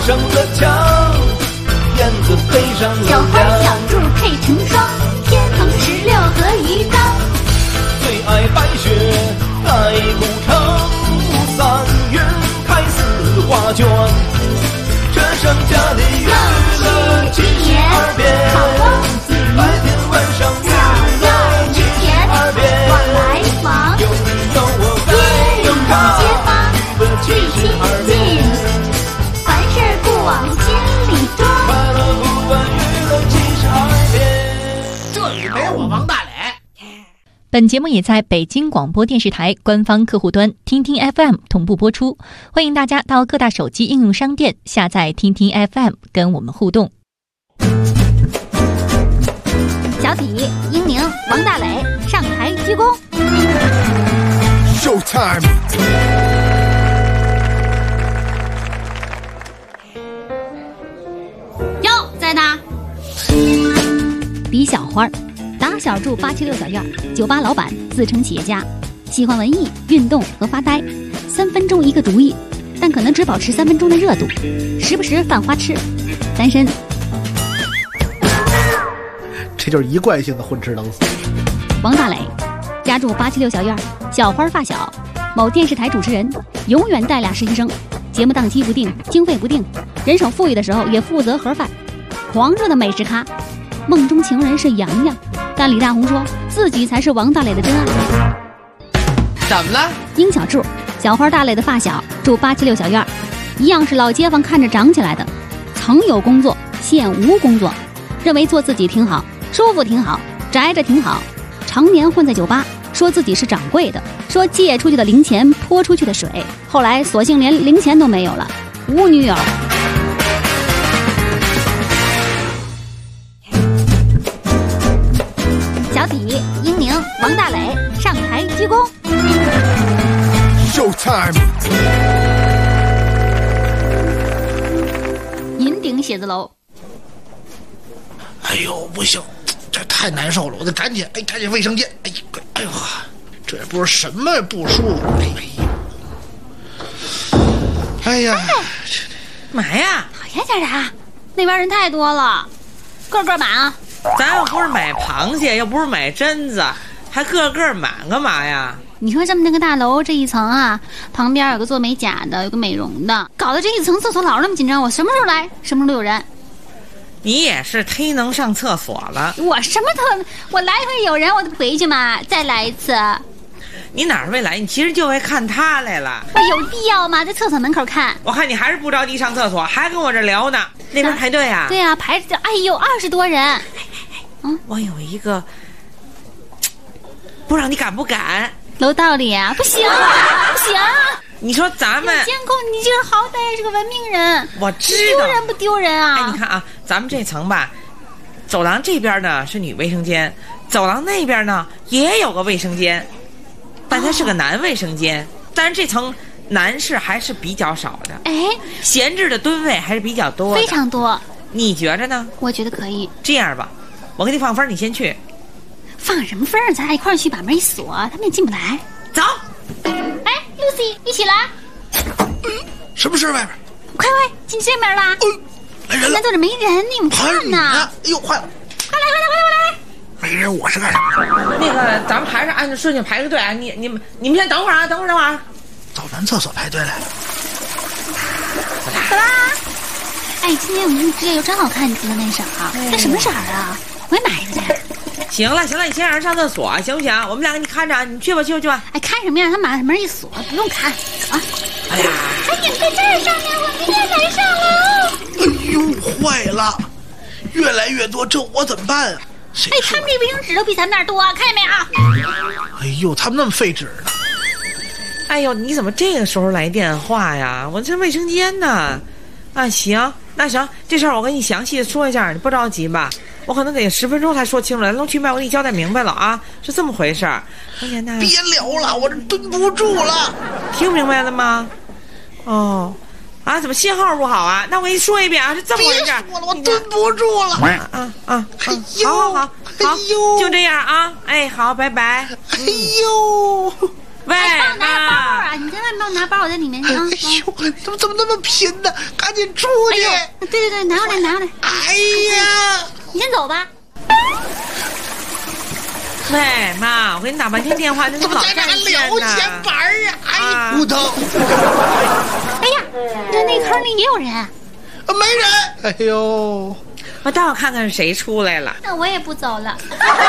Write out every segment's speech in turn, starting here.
上的墙，燕子飞上了小花小兔配成双，天蓬16和鱼缸。 最爱白雪来古城，3月开4花卷，这剩下的娱乐72变，白天晚上娱乐72变， 往来忙， 有你有我在有他， 街坊娱乐72变， 凡事不往心里装， 快乐不问娱乐72变。 这里没我王大磊。 本节目也在北京广播电视台官方客户端听听 FM 同步播出，欢迎大家到各大手机应用商店下载听听 FM 跟我们互动。 小体、英宁、王大磊上台鞠躬。 Showtime！ 哟，在呢。李小花，打小住876小院，酒吧老板，自称企业家，喜欢文艺、运动和发呆，3分钟一个主意，但可能只保持3分钟的热度，时不时犯花痴，单身。 这就是一贯性的混吃等死。 王大磊，家住876小院，小花发小，某电视台主持人，永远带俩实习生，节目档期不定，经费不定，人手富裕的时候也负责盒饭，狂热的美食咖，梦中情人是洋洋，但李大红说自己才是王大磊的真爱。 怎么了？ 殷小柱，小花大磊的发小，住876小院，一样是老街坊看着长起来的，曾有工作，现无工作，认为做自己挺好，舒服挺好，宅着挺好，常年混在酒吧，说自己是掌柜的，说借出去的零钱泼出去的水，后来索性连零钱都没有了，无女友。小体、英宁、王大磊上台鞠躬。 Showtime！ 银鼎写字楼。 哎呦，不行，这太难受了，我得赶紧卫生间。哎呦，这也不是什么不舒服。哎呀， 嘛呀？ 讨厌点的，那边人太多了，个个满啊！ 咱又不是买螃蟹，又不是买榛子，还个个满干嘛呀？ 你说这么那个大楼这一层啊，旁边有个做美甲的，有个美容的，搞得这一层厕所老是那么紧张，我什么时候来，什么时候都有人。 你也是忒能上厕所了。 我什么都，我来回有人我就回去嘛，再来一次。 你哪儿会来？你其实就为看他来了。 我有必要吗？在厕所门口看。 我看你还是不着急上厕所，还跟我这聊呢。那边排队啊？ 对啊，排着，哎呦，20多人。 我有一个，不知道你敢不敢？ 楼道里啊，不行，不行。 你说咱们监控，你这个好歹是个文明人， 我知道， 丢人不丢人啊？ 哎，你看啊，咱们这层吧，走廊这边呢是女卫生间，走廊那边呢也有个卫生间，但它是个男卫生间，但是这层男士还是比较少的， 哎， 闲置的吨位还是比较多的， 非常多。 你觉着呢？ 我觉得可以。 这样吧，我给你放分，你先去。 放什么分儿？咱俩一块儿去，把门一锁，他们也进不来。 走。 哎 ，Lucy， 一起来。 什么事？外边？ 快，进这边啦！ 来人了！ 那坐着没人，你们看呐！ 哎呦，坏了！ 快来！ 没人，我是干什么？ 那个，咱们还是按照顺序排个队啊！你们先等会儿啊，等会儿。 到男厕所排队来了。 走啦！哎，今天我们这又真好看，你的那色儿，这什么色儿啊？我也买一个去。 行了，你先让人上厕所，行不行？我们两个你看着，你去吧。 哎，看什么呀？他把门一锁，不用看。走啊！ 哎呀， 你们在这儿上面，我们也来上楼。 哎呦，坏了！越来越多，这我怎么办啊？ 哎，他们这卫生纸都比咱们那儿多，看见没有？ 哎呦，他们那么费纸呢。 哎呦，你怎么这个时候来电话呀？我这卫生间呢。啊，行，那行，这事儿我跟你详细的说一下，你不着急吧？我可能得10分钟才说清楚，来龙去脉我给你交代明白了啊，是这么回事儿。关键呢， 别聊了，我这蹲不住了。 听明白了吗？哦，啊，怎么信号不好啊？那我给你说一遍啊，是这么回事。 别说了，我蹲不住了。 好，就这样啊。哎，好，拜拜。 哎呦， 喂， 拿包啊！你在外面我拿包，我在里面啊。 哎呦，怎么那么贫呢？赶紧出去！ 对，拿过来。 哎呀， 你先走吧。 喂，妈，我给你打半天电话，你怎么老在这还聊钱板啊？哎，骨头！ 哎呀，那坑里也有人。 没人。哎呦， 我待会儿看看是谁出来了。 那我也不走了。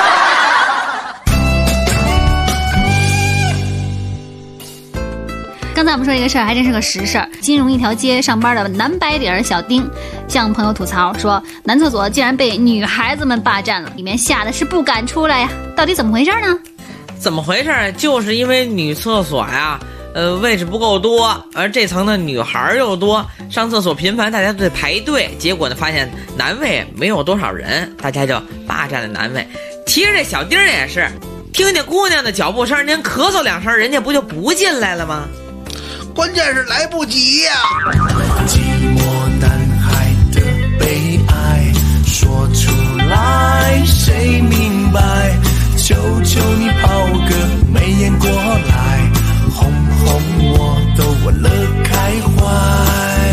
刚才我们说这个事儿还真是个实事儿。金融一条街上班的男白领小丁向朋友吐槽说，男厕所竟然被女孩子们霸占了，里面吓得是不敢出来呀。到底怎么回事呢？ 怎么回事？就是因为女厕所呀，位置不够多，而这层的女孩又多，上厕所频繁，大家都得排队。结果呢，发现男位没有多少人，大家就霸占了男位。其实这小丁也是，听见姑娘的脚步声，您咳嗽两声，人家不就不进来了吗？ 关键是来不及呀。 寂寞男孩的悲哀说出来谁明白，求求你抛个媚眼过来，哄哄我都乐开怀。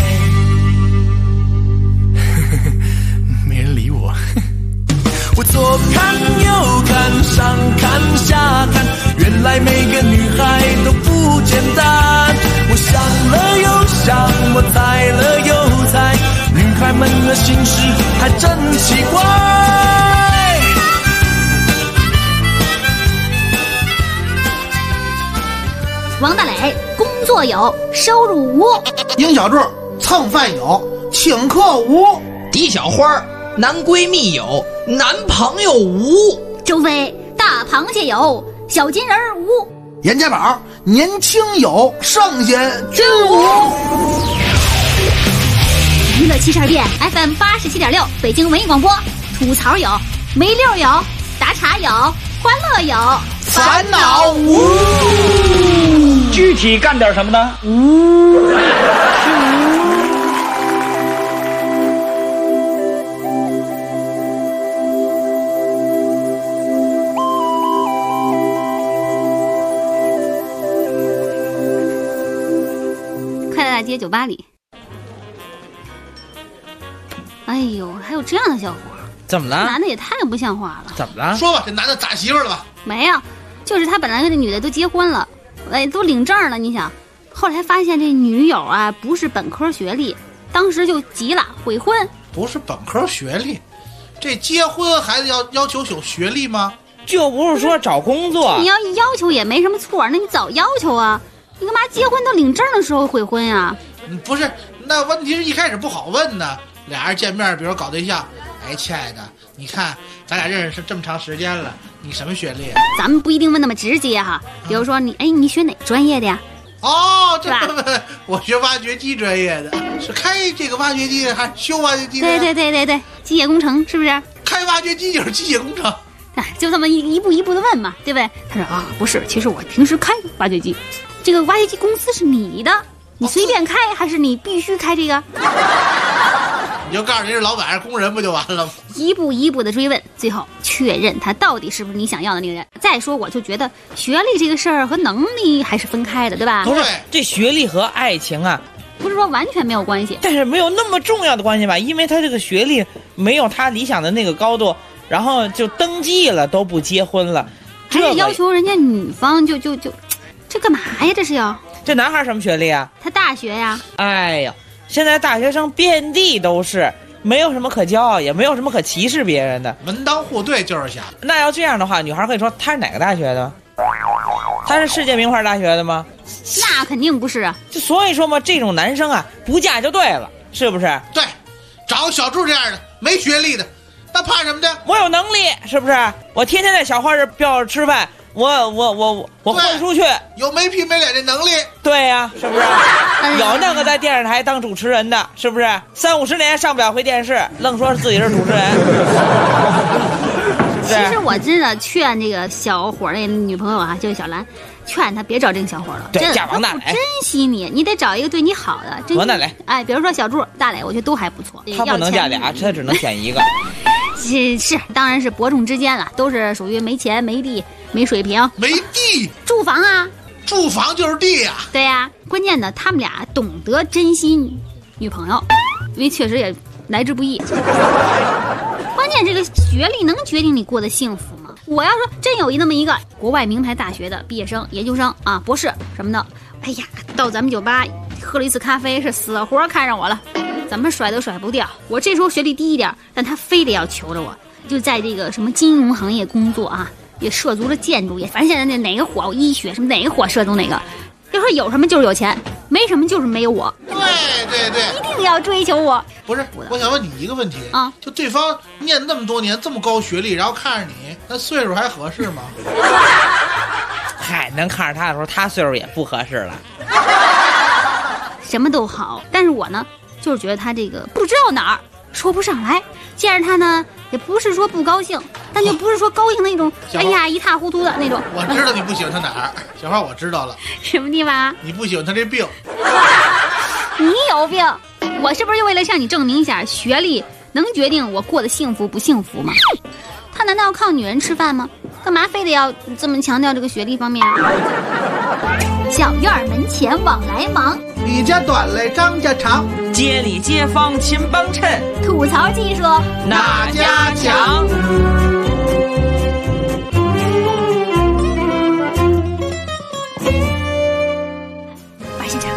没人理我。我左看右看上看下看，原来每个女孩都不简单。我想了又想，我猜了又猜，女孩们的心事还真奇怪。 王大磊工作有，收入无。 英小柱蹭饭有，请客无。 狄小花男闺蜜有，男朋友无。 周飞大螃蟹有，小金人无。 严家宝年轻有，剩下均无。 娱乐72店 FM 87.6，北京文艺广播。吐槽有，没溜有，打岔有，欢乐有， 烦恼无。 具体干点什么呢？ 快乐大街酒吧里，哎呦，还有这样的小伙， 怎么了？ 男的也太不像话了。 怎么了？ 说吧，这男的咋媳妇了吧？ 没有，就是他本来跟这女的都结婚了，都领证了。你想，后来发现这女友啊不是本科学历，当时就急了，悔婚。 不是本科学历，这结婚还得要求有学历吗？ 就不是说找工作， 你要求也没什么错，那你早要求啊！你干嘛结婚都领证的时候悔婚呀？ 不是，那问题是一开始不好问呢。俩人见面，比如搞对象，哎，亲爱的，你看咱俩认识这么长时间了，你什么学历？ 咱们不一定问那么直接哈，比如说你学哪专业的呀？ 哦，这我学挖掘机专业的，是开这个挖掘机还是修挖掘机的？ 对，机械工程是不是？ 开挖掘机就是机械工程。 哎，就这么一步一步的问嘛，对不对？他说啊，不是，其实我平时开挖掘机，这个挖掘机公司是你的，你随便开还是你必须开这个？ 你就告诉人是老板还是工人不就完了吗？ 一步一步的追问，最后确认他到底是不是你想要的那个人。再说，我就觉得学历这个事儿和能力还是分开的，对吧？ 不是，这学历和爱情啊， 不是说完全没有关系， 但是没有那么重要的关系吧？因为他这个学历没有他理想的那个高度，然后就登记了都不结婚了， 还得要求人家女方就这干嘛呀？这是要这男孩什么学历啊？ 他大学呀。 哎呀，现在大学生遍地都是，没有什么可骄傲，也没有什么可歧视别人的， 门当户对就是想。 那要这样的话，女孩可以说他是哪个大学的？他是世界名牌大学的吗？ 那肯定不是啊。 就所以说嘛，这种男生啊，不嫁就对了，是不是？ 对，找小柱这样的没学历的，那怕什么的？ 我有能力，是不是？我天天在小花这标着吃饭，我混出去， 有没皮没脸的能力。 对呀，是不是？有那个在电视台当主持人的，是不是？30-50年上不了回电视，愣说自己是主持人。 其实我真的劝这个小伙那女朋友啊，就是小兰，劝他别找这个小伙了， 对， 真的嫁王大磊， 珍惜你，你得找一个对你好的。 王大磊， 哎，比如说小柱、大磊，我觉得都还不错。 他不能嫁俩，他只能选一个。 是，当然是伯仲之间了，都是属于没钱、没地、没水平、 没地住房啊。 住房就是地呀。 对呀，关键现呢，他们俩懂得珍惜女朋友，因为确实也来之不易。关键这个学历能决定你过得幸福吗？我要说真有那么一个国外名牌大学的毕业生、研究生啊、博士什么的，哎呀，到咱们酒吧喝了一次咖啡，是死活看上我了，怎么甩都甩不掉。我这时候学历低一点，但他非得要求着我，就在这个什么金融行业工作啊，也涉足了建筑业，反正现在那哪个火，医学什么哪个火涉足哪个。就说有什么就是有钱，没什么就是没有我。 对， 一定要追求我。 不是，我想问你一个问题啊， 就对方念那么多年这么高学历，然后看着你，那岁数还合适吗？ 嗨，能看着他的时候，他岁数也不合适了。 什么都好，但是我呢，就是觉得他这个不知道哪儿，说不上来。见着他呢，也不是说不高兴，但就不是说高兴那种，哎呀一塌糊涂的那种。 我知道你不喜欢他哪儿，小花，我知道了。 什么地方啊？ 你不喜欢他这病。 你有病！我是不是就为了向你证明一下，学历能决定我过得幸福不幸福吗？他难道要靠女人吃饭吗？干嘛非得要这么强调这个学历方面？小院门前往来忙， 李家短来张家长， 街里街坊勤帮衬， 吐槽技术哪家强？ 玩现场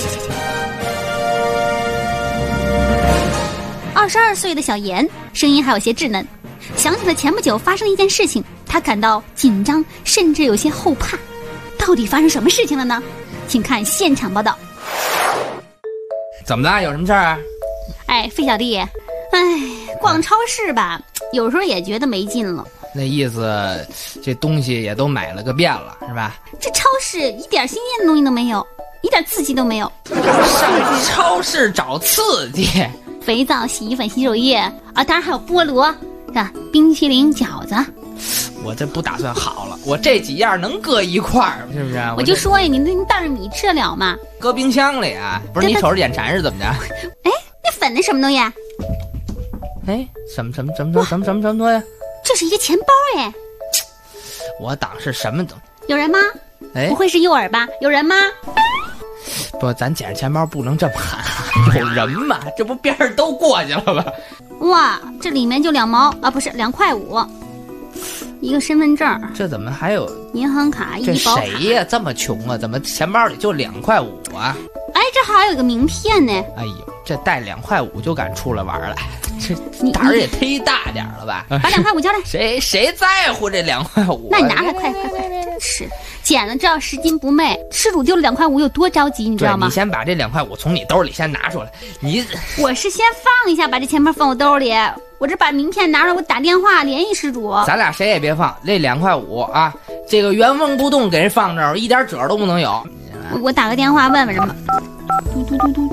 ，22岁的小严，声音还有些稚嫩，想起了前不久发生的一件事情，他感到紧张，甚至有些后怕。到底发生什么事情了呢？请看现场报道。 怎么了？有什么事儿啊？ 哎，费小弟，逛超市吧，有时候也觉得没劲了。 那意思，这东西也都买了个遍了，是吧？ 这超市一点新鲜的东西都没有，一点刺激都没有。 上超市找刺激， 肥皂、洗衣粉、洗手液啊，当然还有菠萝，是吧？冰淇淋、饺子。 我这不打算好了，我这几样能搁一块儿，是不是？ 我就说呀，你袋米吃得了吗？ 搁冰箱里啊？不是你瞅着眼馋是怎么着？ 哎，那粉那什么东西啊？ 哎，什么东西？ 这是一个钱包哎！ 我当是什么东西？ 有人吗？ 哎， 不会是诱饵吧？有人吗？ 不，咱捡着钱包不能这么喊，有人吗？这不边儿都过去了吧？ 哇，这里面就2毛啊，不是2块5，一个身份证， 这怎么还有银行卡、医这保卡？ 谁呀？这么穷啊？怎么钱包里就2块5啊？ 哎，这还有一个名片呢。 哎呦，这带2块5就敢出来玩来，这胆儿也忒大点了吧？ 把2块5交来。 谁在乎这2块5？ 那你拿来，快！真是捡了，这要拾金不昧，失主丢了2块5有多着急，你知道吗？ 你先把这2块5从你兜里先拿出来。 我是先放一下，把这钱包放我兜里。我这把名片拿出来，我打电话联系失主。 咱俩谁也别放，这2块5啊，这个原封不动给人放这儿，一点褶都不能有。 我打个电话问问什么？嘟嘟嘟嘟。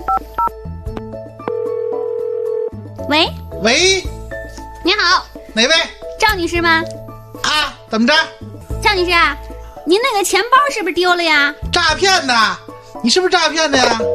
喂， 你好，哪位？ 赵女士吗？ 啊，怎么着？ 赵女士啊，您那个钱包是不是丢了呀？ 诈骗的，你是不是诈骗的呀？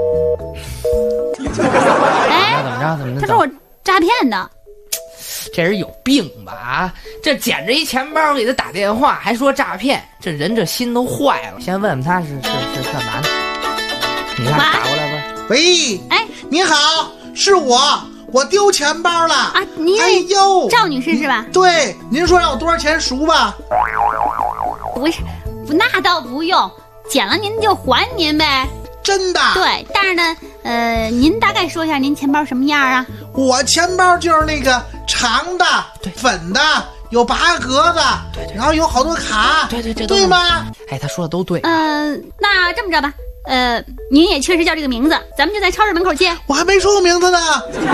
哎， 怎么着？ 他说我诈骗的。 这人有病吧？啊，这捡着一钱包给他打电话，还说诈骗，这人这心都坏了。先问问他是干嘛呢？你看打过来吧。 喂， 哎， 你好，是我丢钱包了啊！您哎呦， 赵女士是吧？ 对，您说让我多少钱赎吧？ 不是，那倒不用，捡了您就还您呗。 真的？ 对，但是呢，您大概说一下您钱包什么样啊？ 我钱包就是那个长的、粉的，有8格的，对，然后有好多卡，对吗？ 哎，他说的都对。 那这么着吧，您也确实叫这个名字，咱们就在超市门口见。 我还没说过名字呢。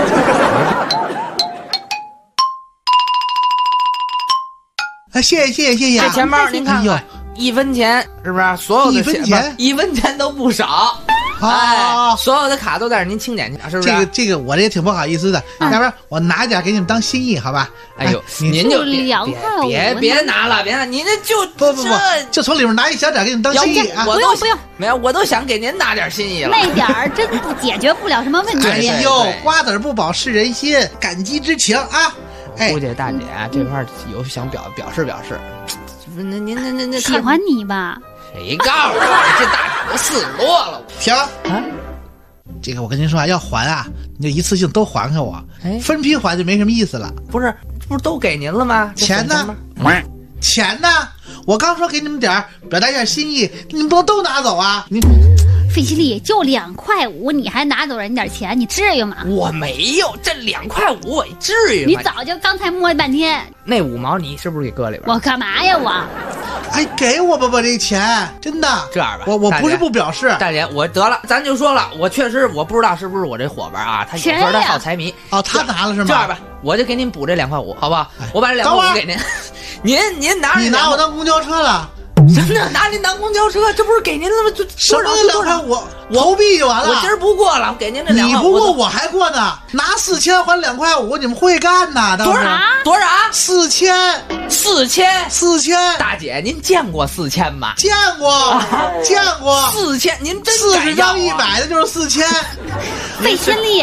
谢谢。 这钱包您看看，1分钱是不是？所有的1分钱都不少。哎，所有的卡都在这您清点去，是不是？ 这个我这也挺不好意思的，要不然我拿点给你们当心意，好吧？ 哎呦，您就别拿了，您这就不，就从里面拿一小点给你们当心意啊！ 不用， 没有，我都想给您拿点心意了。 那点儿真不解决不了什么问题。 哎呦，瓜子不饱是人心，感激之情啊！ 哎，估计大姐这块有想表示，您喜欢你吧？ 谁告诉你这大姐我40多了。 停啊！ 这个我跟您说啊，要还啊，你就一次性都还给我，分批还就没什么意思了。 不是都给您了吗？ 钱呢？钱呢？我刚说给你们点儿，表达一下心意，你们不能都拿走啊！你费希利就2.5块，你还拿走人家点钱，你至于吗？ 我没有，这2.5块，至于吗？ 你早就刚才摸了半天， 那5毛你是不是给搁里边？ 我干嘛呀我？ 哎，给我吧这钱，真的。 这样吧， 我不是不表示。 大姐，我得了，咱就说了，我确实我不知道是不是我这伙伴啊，他有时候他好财迷。 哦，他拿了是吗？ 这样吧，我就给您补这2.5块，好不好？我把这2.5块给您，您拿着。 你拿我当公交车了？ 什么拿您当公交车？这不是给您了吗？就什么2块我投币就完了。 我今儿不过了，我给您这2块。 你不过我还过呢，拿4000还2.5块，你们会干呐？ 多少 ？4000。 大姐，您见过4000吗？ 见过。 4000，您真 40张100的就是4000。 费心力。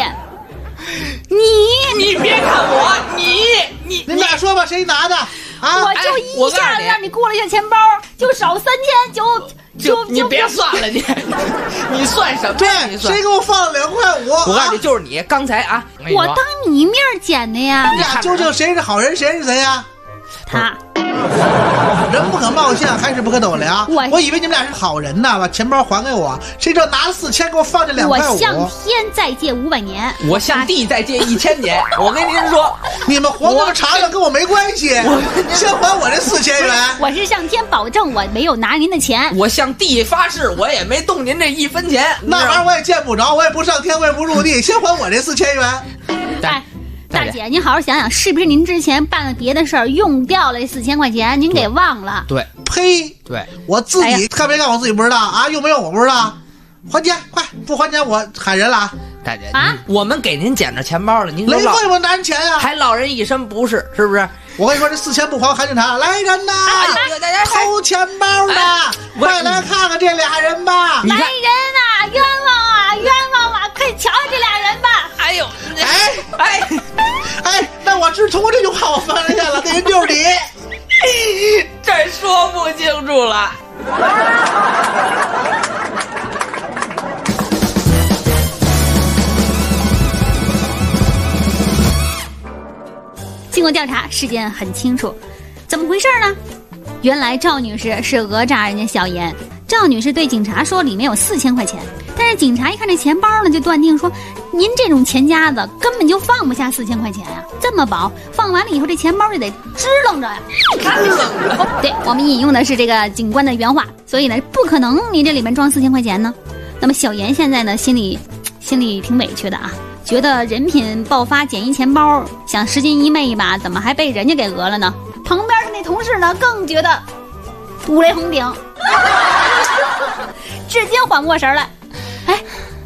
你别看我，你俩说吧，谁拿的？啊！ 我就一下让你过了一下钱包，就少3000，就你别算了，你算什么？ 对，谁给我放了2.5块？ 我告诉你，就是你刚才啊， 我当你面捡的呀。 你俩究竟谁是好人，谁是谁呀？ 他。 人不可貌相，还是不可斗量。我以为你们俩是好人呢，把钱包还给我，谁知道拿了4000给我放这2.5块。 我向天再借500年， 我向地再借1000年。我跟您说， 你们活那么长了跟我没关系，先还我这4000元。 我是向天保证，我没有拿您的钱。 我向地发誓，我也没动您这1分钱。 那玩意儿我也见不着，我也不上天，我也不入地，先还我这4000元。 大姐，您好好想想，是不是您之前办了别的事儿，用掉了这4000块钱，您给忘了？ 对， 呸！ 对， 我自己干没干我自己不知道啊，用没用我不知道。还钱，快！不还钱我喊人了啊！ 大姐啊，我们给您捡着钱包了，您雷锋我拿人钱呀， 还落人一身不是，是不是？ 我跟你说，这4000不还，喊警察来人呐！偷钱包的，快来看看这俩人吧！ 来人啊，冤枉啊！快瞧瞧这俩人吧！ 哎呦， 那我只通过这句话我发现了，那人就是你， 这说不清楚了。 经过调查，事件很清楚，怎么回事呢？原来赵女士是讹诈人家小严。赵女士对警察说里面有4000块钱，但是警察一看这钱包呢，就断定说您这种钱夹子根本就放不下4000块钱呀，这么薄，放完了以后这钱包就得支棱着呀。对，我们引用的是这个警官的原话，所以呢，不可能你这里面装4000块钱呢。那么小严现在呢，心里挺委屈的啊。觉得人品爆发，捡一钱包，想拾金一昧一把，怎么还被人家给讹了呢？旁边的那同事呢，更觉得五雷轰顶，至今缓不过神来。哎，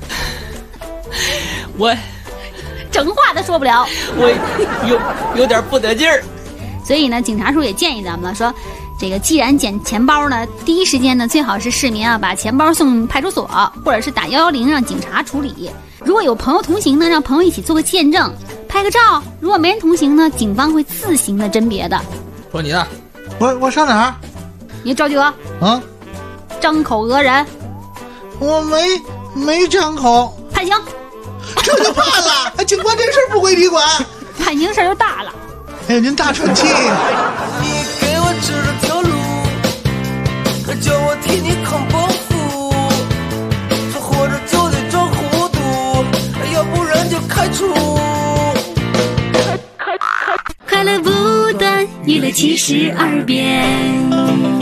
我整话都说不了， 我有点不得劲儿。 所以呢，警察叔也建议咱们了，说这个既然捡钱包呢，第一时间呢，最好是市民啊把钱包送派出所，或者是打110让警察处理。如果有朋友同行呢，让朋友一起做个见证，拍个照。如果没人同行呢，警方会自行的甄别的。 说你呢？ 我上哪儿？ 你赵局啊？张口讹人？ 我没张口。 判刑。 这就判了？警官这事儿不归你管。 判刑事儿就大了。 哎呦，您大喘气。 你给我指了条路，可叫我替你扛包袱，说活着就得装糊涂，要不然就开除。 快乐不断，娱乐72变。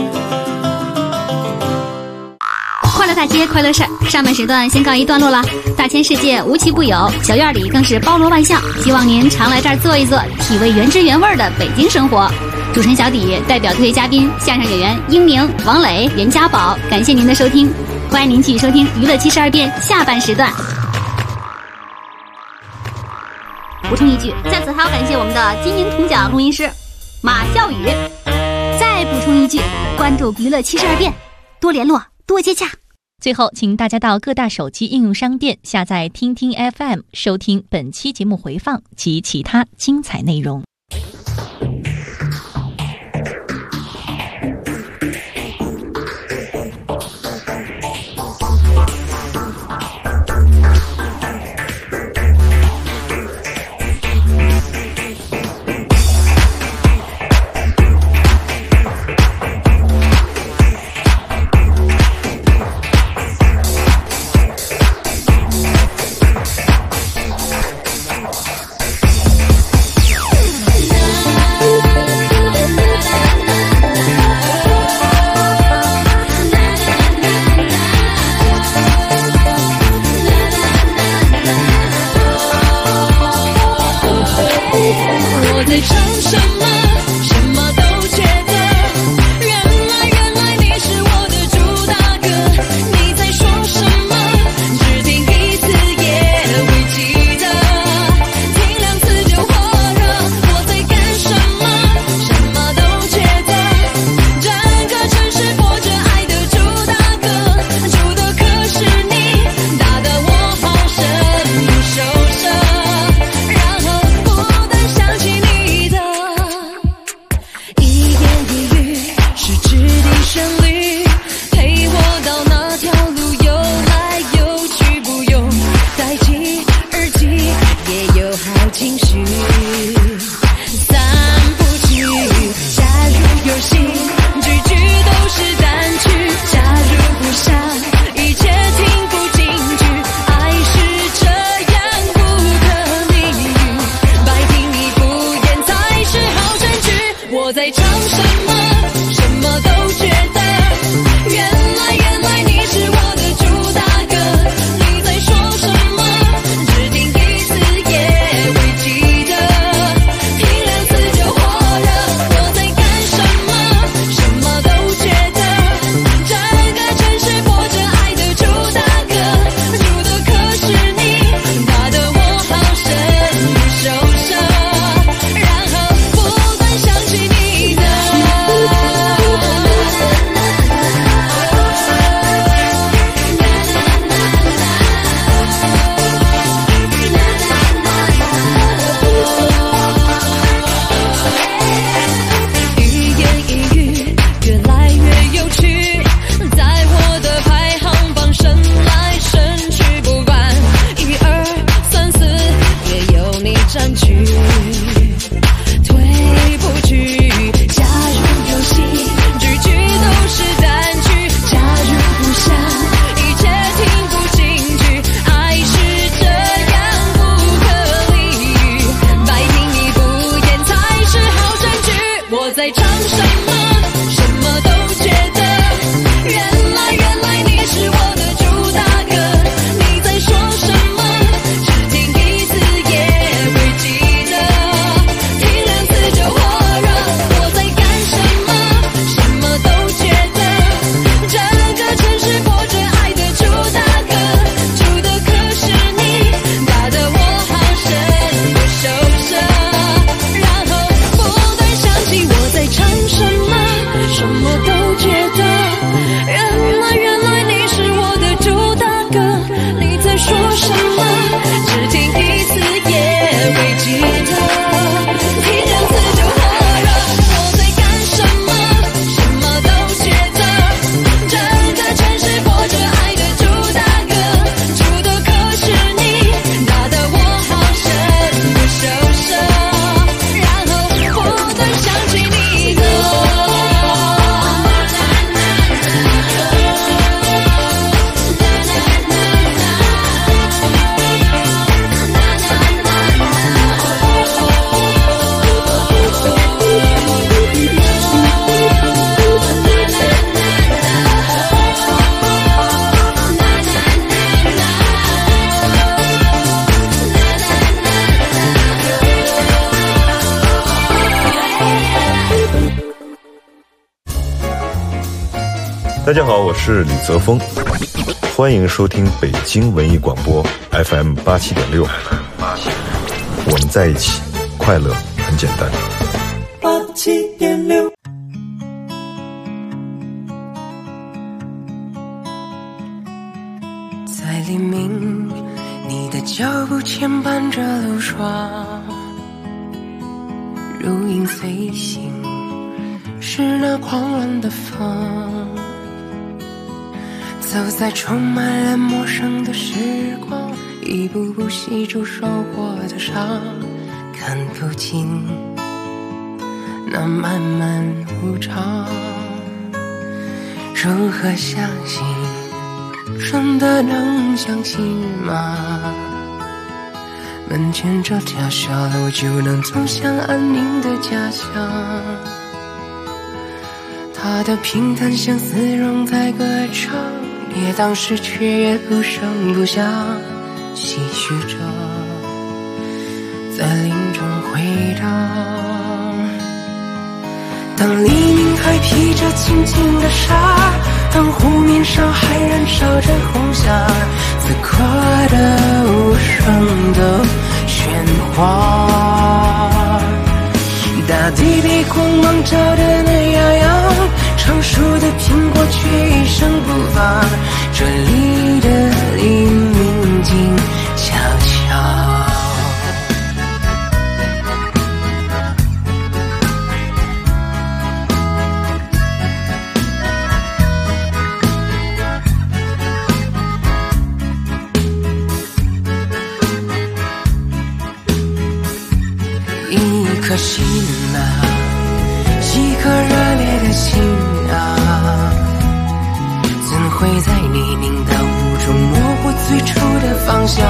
快乐大街，快乐事儿。上半时段先告一段落了。大千世界无奇不有，小院里更是包罗万象。希望您常来这儿坐一坐，体味原汁原味的北京生活。主持人小底代表特约嘉宾相声演员英明、王磊、任家宝，感谢您的收听，欢迎您继续收听娱乐72变下半时段。补充一句，在此还要感谢我们的金银铜奖录音师马笑宇。再补充一句，关注娱乐72变，多联络，多接洽。 最后，请大家到各大手机应用商店下载听听 FM， 收听本期节目回放及其他精彩内容。 大家好，我是李泽峰，欢迎收听北京文艺广播 FM 87.6，我们在一起，快乐很简单。 87.6。 在黎明，你的脚步牵绊着路霜，如影随形，是那狂乱的风，走在充满了陌生的时光，一步步细数受过的伤，看不尽那漫漫无常。如何相信，真的能相信吗？门前这条小路就能走向安宁的家乡，它的平淡相思仍在歌唱，也当时却也不声不响，唏嘘着在林中回荡。当黎明还披着轻轻的纱，当湖面上还燃烧着红霞，此刻的无声的喧哗，大地被光芒照得暖洋洋，成熟的苹果却一声不发，这里的黎明静悄悄。一颗心啊，一颗热烈的心啊，怎会在泥泞的雾中模糊最初的方向？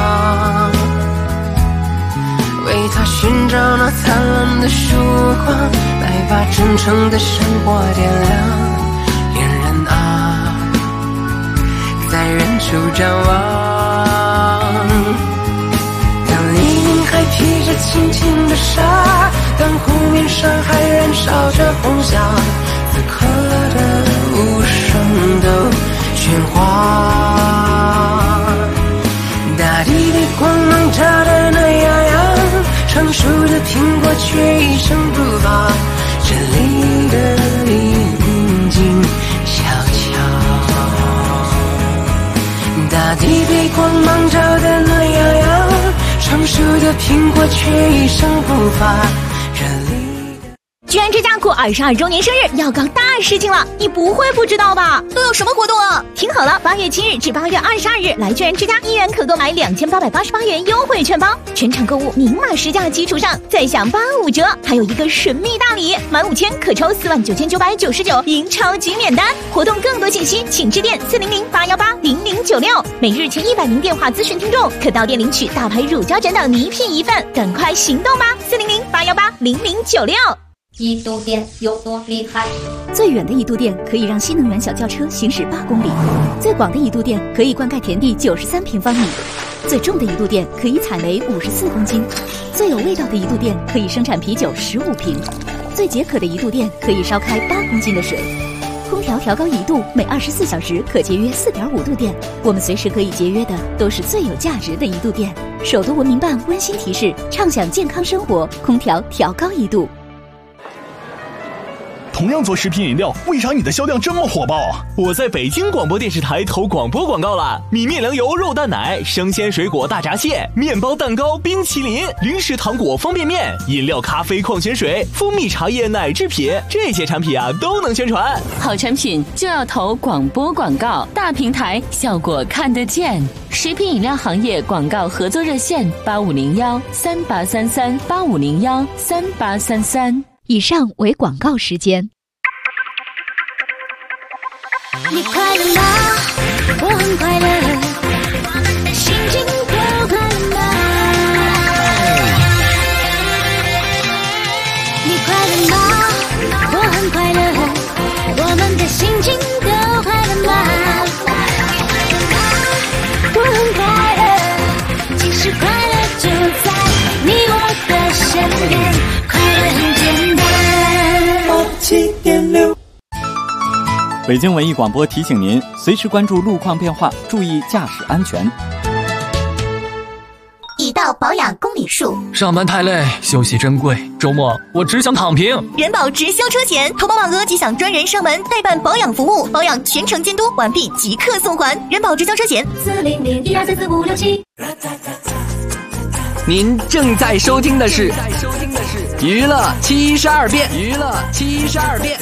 为他寻找那灿烂的曙光，来把真诚的生活点亮。恋人啊，在远处张望，当黎明还披着轻轻的纱，当湖面上还燃烧着红霞，此刻的无声的喧哗，大地被光芒照得暖洋洋，成熟的苹果却一声不发，这里的黎明静悄悄，大地被光芒照得暖洋洋，成熟的苹果却一声不发，这里居之家过22周年生日要搞大事情了，你不会不知道吧？都有什么活动啊？听好了，8月7日至8月22日来居之家，1元可购买2888元优惠券包，全场购物明码实价基础上再享85折，还有一个神秘大礼，满5000可抽49999赢超级免单。活动更多信息请致电400-818-0096，每日前100名电话咨询听众可到店领取大牌乳胶枕等礼品一份，赶快行动吧！400-818-0096。 一度电有多厉害？ 最远的一度电可以让新能源小轿车行驶8公里，最广的一度电可以灌溉田地93平方米，最重的一度电可以采煤54公斤，最有味道的一度电可以生产啤酒15瓶，最解渴的一度电可以烧开8公斤的水。空调调高1度，每24小时可节约4.5度电。我们随时可以节约的都是最有价值的一度电。首都文明办温馨提示：畅享健康生活，空调调高1度。 同样做食品饮料，为啥你的销量这么火爆啊？ 我在北京广播电视台投广播广告了，米面粮油肉蛋奶、生鲜水果大闸蟹、面包蛋糕、冰淇淋、零食糖果方便面、饮料咖啡矿泉水、蜂蜜茶叶奶制品，这些产品啊都能宣传。 好产品就要投广播广告，大平台效果看得见。食品饮料行业广告合作热线8501-3833-8501-3833。 以上为广告时间。 你快乐吗？我很快乐，心情都快乐吗？你快乐吗？我很快乐，我们的心情都快乐吗？我很快乐，其实快乐就在你我的身边，快乐很简单。 87.6。 北京文艺广播提醒您，随时关注路况变化，注意驾驶安全。 已到保养公里数， 上班太累，休息珍贵，周末我只想躺平。 人保直销车险，投保满额即享专人上门代办保养服务，保养全程监督，完毕即刻送还。人保直销车险40012344567。 您正在收听的是娱乐72变，娱乐72变。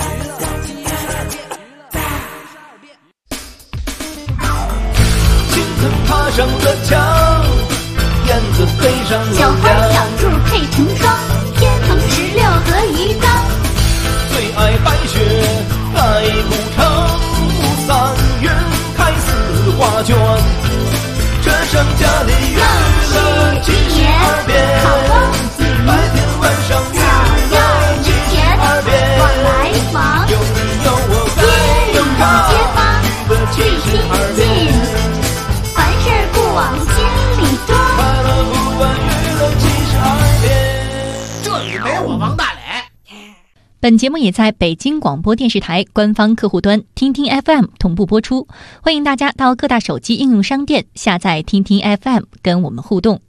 青藤爬上了墙，燕子飞上了小花小兔配成双，天蓬16合一缸。 最爱白雪盖古城，3月开4画卷。这剩下的娱乐72变，白天晚上娱乐72变。 往来忙， 有你有我街里有街坊， 娱乐72变。 凡事不往心里装。 快乐不管娱乐72变。 这里没我王大磊。 本节目也在北京广播电视台官方客户端听听 FM 同步播出，欢迎大家到各大手机应用商店下载听听 FM 跟我们互动。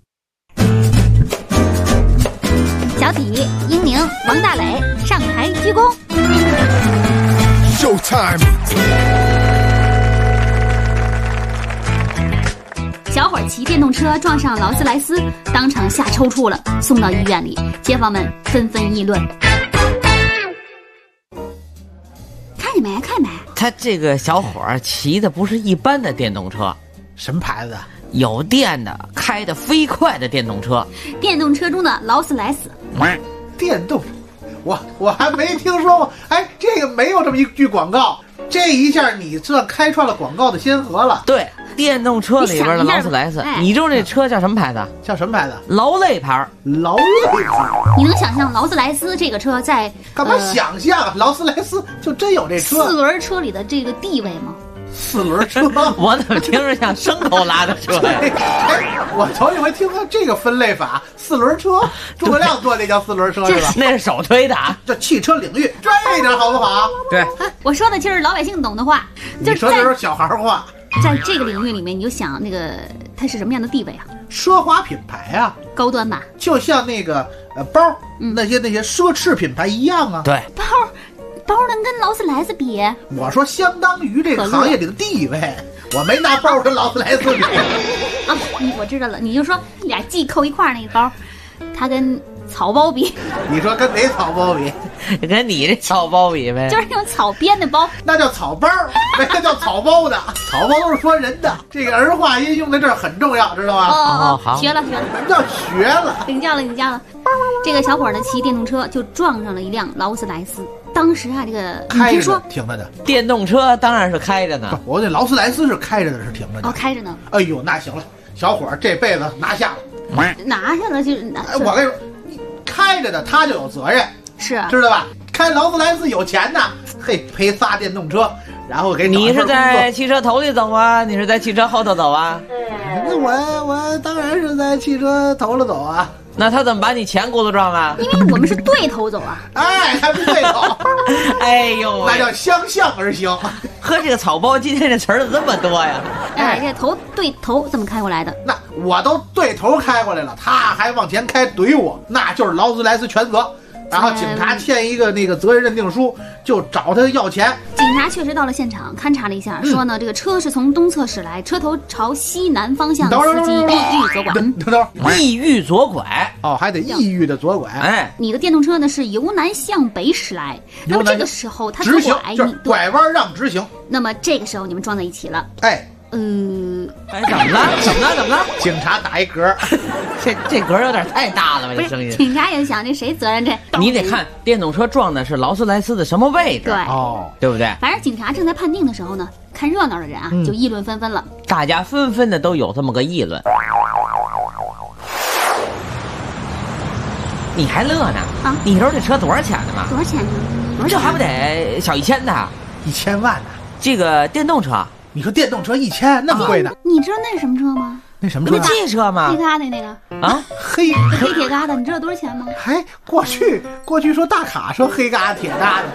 小体、英宁、王大磊上台鞠躬。 Showtime。 小伙骑电动车撞上劳斯莱斯，当场吓抽搐了，送到医院里，街坊们纷纷议论。看见没？看见没？ 他这个小伙儿骑的不是一般的电动车， 什么牌子？ 有电的，开得飞快的电动车。 电动车中的劳斯莱斯。 电动，我还没听说过。哎，这个没有这么一句广告，这一下你算开创了广告的先河了。 对，电动车里边的劳斯莱斯，你知道这车叫什么牌子？ 叫什么牌子？ 劳累牌。 劳累牌。 你能想象劳斯莱斯这个车在干嘛想象？劳斯莱斯就真有这车？ 四轮车里的这个地位吗？ 四轮车， 我怎么听着像牲口拉的车呀？ 哎，我头一回听到这个分类法，四轮车，诸葛亮坐那叫四轮车是吧？ 那是手推的， 这汽车领域专业一点好不好？ 对， 我说的就是老百姓懂的话， 你说的是小孩话。 在这个领域里面，你就想那个它是什么样的地位啊？ 奢华品牌啊， 高端吧？ 就像那个包，那些奢侈品牌一样啊。 对， 包能跟劳斯莱斯比？ 我说相当于这个行业里的地位，我没拿包跟劳斯莱斯比。 啊，我知道了，你就说俩G扣一块那个包，它跟草包比。 你说跟哪草包比？ 跟你这草包比呗？ 就是用草编的包， 那叫草包，那叫草包的。草包都是说人的，这个儿化音用在这儿很重要，知道吧？ 好，学了。什么叫学了？ 领教了。这个小伙呢骑电动车就撞上了一辆劳斯莱斯。当时啊，这个开着说停着的电动车当然是开着呢。 我那劳斯莱斯是开着的，是停着的。 哦，开着呢。 哎呦，那行了，小伙这辈子拿下了， 拿下了就是拿。 我跟你说，你开着的他就有责任， 是知道吧？开劳斯莱斯有钱呐，嘿，赔仨电动车，然后给你是在汽车头里走啊，你是在汽车后头走啊？ 那我当然是在汽车头里走啊。 那他怎么把你前轱辘撞了？ 因为我们是对头走啊。 哎，还不对头。 哎呦， 那叫相向而行。 和这个草包今天这词儿怎么这么多呀？ 哎，这头对头这么开过来的。 那我都对头开过来了，他还往前开怼我，那就是劳斯莱斯全责。然后警察签一个那个责任认定书，就找他要钱。 警察确实到了现场勘察了一下，说呢这个车是从东侧驶来，车头朝西南方向，司机抑郁左拐。 抑郁左拐哦，还得抑郁的左拐。 哎， 你的电动车呢是由南向北驶来，那么这个时候它直行，就是拐弯让直行。 那么这个时候你们撞在一起了。 哎， 哎，怎么了？ 警察打一嗝， 这嗝有点太大了吧？这声音。 警察也想这谁责任这？ 你得看电动车撞的是劳斯莱斯的什么位置？ 对对不对？ 反正警察正在判定的时候呢，看热闹的人啊就议论纷纷了。 大家纷纷的都有这么个议论。你还乐呢？啊，你知道这车多少钱的吗？ 多少钱呢？ 这还不得小1000呢 ？1000万呢？ 这个电动车。 你说电动车1000那么贵的？ 你知道那是什么车吗？ 那什么车？ 那汽车吗？ 黑疙瘩那个啊， 黑铁疙瘩，你知道多少钱吗？ 过去说大卡说黑疙瘩铁疙瘩，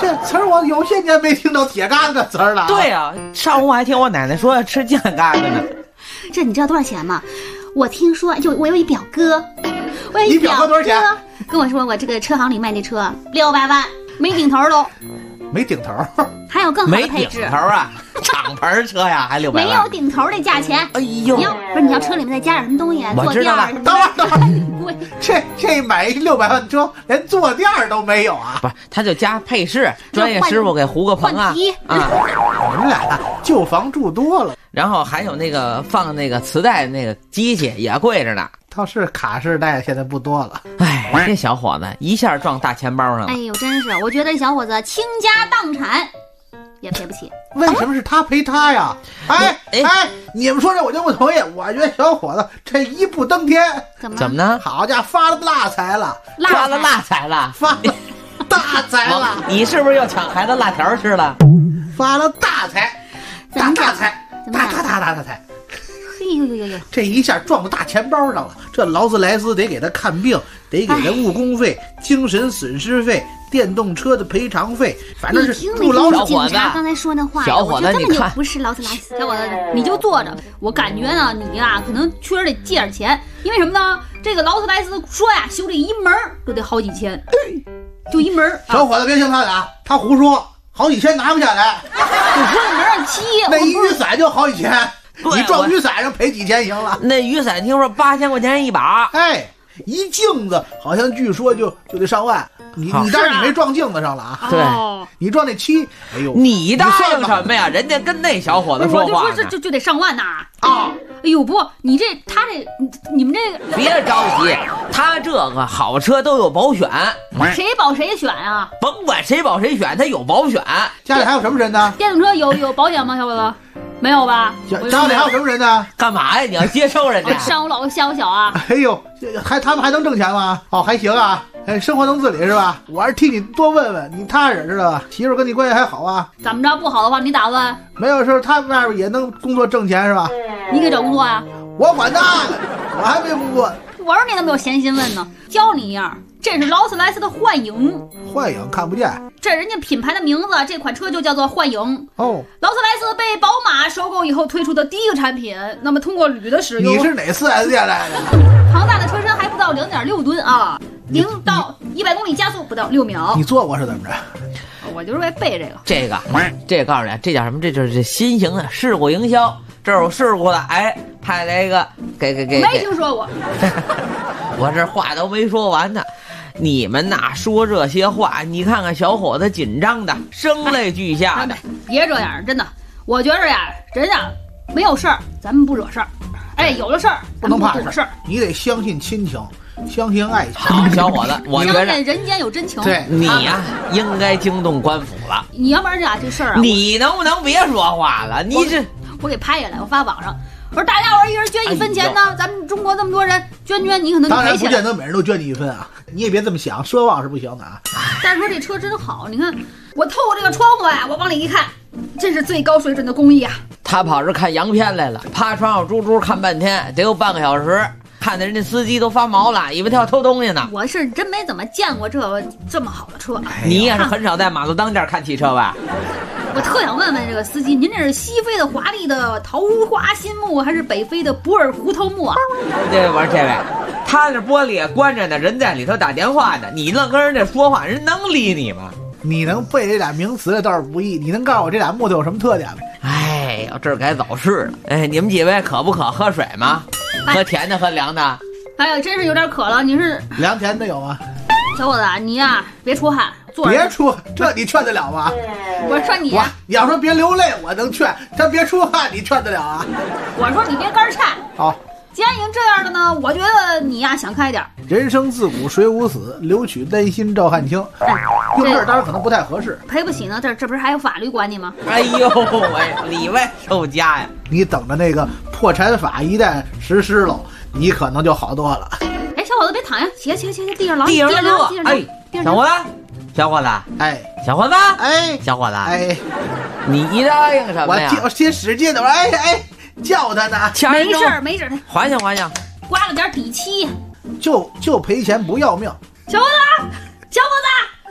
这词儿我有些年没听到铁疙瘩的词儿了。 对呀，上午还听我奶奶说吃酱疙瘩呢。 这你知道多少钱吗？我听说我有一表哥， 你表哥多少钱？ 跟我说我这个车行里卖那车600万，没顶头都。 没顶头， 还有更好的配置。 没顶头啊，敞篷车呀，还600万。 没有顶头的价钱。 哎呦， 你要车里面再加点什么东西， 我知道了。 等会儿，这买600万车连坐垫都没有啊？ 不是，他就加配饰，专业师傅给糊个棚啊。 你们俩旧房住多了。 然后还有那个放那个磁带那个机器也贵着呢。 倒是卡式带现在不多了。 哎，这小伙子一下撞大钱包上了。 哎呦，真是，我觉得这小伙子倾家荡产也赔不起。 为什么是他赔他呀？哎，你们说这我就不同意。我觉得小伙子这一步登天。 怎么呢？ 好家伙，发了大财了， 发了大财了， 发了大财了。 你是不是又抢孩子辣条吃了？ 发了大财，大财，大财。 呦， 这一下撞到大钱包上了，这劳斯莱斯得给他看病，得给他误工费、精神损失费、电动车的赔偿费，反正是不劳斯。警察刚才说那话， 小伙子， 你看，不是劳斯莱斯。小伙子，你就坐着，我感觉呢，你呀可能确实得借点钱，因为什么呢？这个劳斯莱斯说呀，修这一门都得好几千，就一门。 小伙子别听他的，他胡说，好几千拿不下来。 我说那门上漆， 那一雨伞就好几千。你撞雨伞上赔几千行了？ 那雨伞听说8000块钱一把， 哎，一镜子好像据说就得上万。你当然你没撞镜子上了啊？ 对， 你撞那漆，哎呦， 你答应什么呀？人家跟那小伙子说话呢， 我就说就得上万呐！啊，哎呦不，你们这个别着急，他这个好车都有保选， 谁保谁选啊？ 甭管谁保谁选，他有保选。 家里还有什么人呢？ 电动车有保险吗，小伙子？没有吧？ 家里还有什么人呢？ 干嘛呀？你要接收人家？ 上有老下有小啊！ 哎呦，他们还能挣钱吗？哦，还行啊，哎，生活能自理是吧？我还是替你多问问，你踏实知道吧？媳妇跟你关系还好啊？ 怎么着不好的话你打算？ 没有事，他们外边也能工作挣钱是吧？ 你给找工作呀？ 我管那个，我还没工作。 我说你怎么有闲心问呢？教你一样，这是劳斯莱斯的幻影。 幻影看不见， 这人家品牌的名字，这款车就叫做幻影。 哦， 劳斯莱斯被宝马收购以后推出的第一个产品。那么通过铝的使用， 你是哪4S店来的？ 庞大的车身还不到2.6吨啊，0到100公里加速不到6秒。 你坐过是怎么着？ 我就是为背这个。 这告诉你，这叫什么？这就是新型的事故营销。这有事故的，哎，派来一个给。 没听说过。 我这话都没说完呢。你们呐说这些话，你看看小伙子紧张的声泪俱下的。 别这样，真的，我觉着呀，人呀没有事儿，咱们不惹事儿。哎，有了事儿不能怕事儿，你得相信亲情，相信爱情。 好，小伙子，我觉得人间有真情。 对， 你呀应该惊动官府了。 你要不然这事儿啊， 你能不能别说话了？你这我给拍下来，我发网上。我说大家伙一人捐1分钱呢，咱们中国这么多人捐，你可能就当然不见得每人都捐你1分啊，你也别这么想，奢望是不行的啊。 但是说这车真好，你看我透过这个窗户呀，我往里一看，真是最高水准的工艺啊。 他跑这看洋片来了，趴窗户猪看半天，得有半个小时，看的人家司机都发毛了，以为他要偷东西呢。 我是真没怎么见过这么好的车。 你也是很少在马路当间看汽车吧？ 我特想问问这个司机，您这是西非的华丽的桃花心木，还是北非的博尔胡头木啊？ 对，我说这位，他那玻璃关着呢，人在里头打电话呢，你愣跟人家说话，人能理你吗？ 你能背这俩名词倒是不易，你能告诉我这俩木头有什么特点吗？ 哎呦，这该早市了。哎，你们几位渴不渴？喝水吗？喝甜的，喝凉的？ 哎呀，真是有点渴了。你是凉甜的有吗？ 小伙子，你呀别出汗， 别出，这你劝得了吗？ 我说你要说别流泪，我能劝；他别出汗，你劝得了啊？ 我说你别干菜。 好， 既然已经这样了呢，我觉得你呀想开点。 人生自古谁无死，留取丹心照汗青。用这儿当然可能不太合适， 赔不起呢。这不是还有法律管你吗？ 哎呦喂，里外受家呀！ 你等着那个破产法一旦实施了，你可能就好多了。 哎，小伙子别躺下，起，地上地上热。哎，小伙子，小伙子， 哎， 小伙子， 哎， 小伙子， 哎， 你答应什么呀？ 我先使劲的，哎，叫他呢。 没事， 缓想， 刮了点底漆， 就赔钱不要命。 小伙子，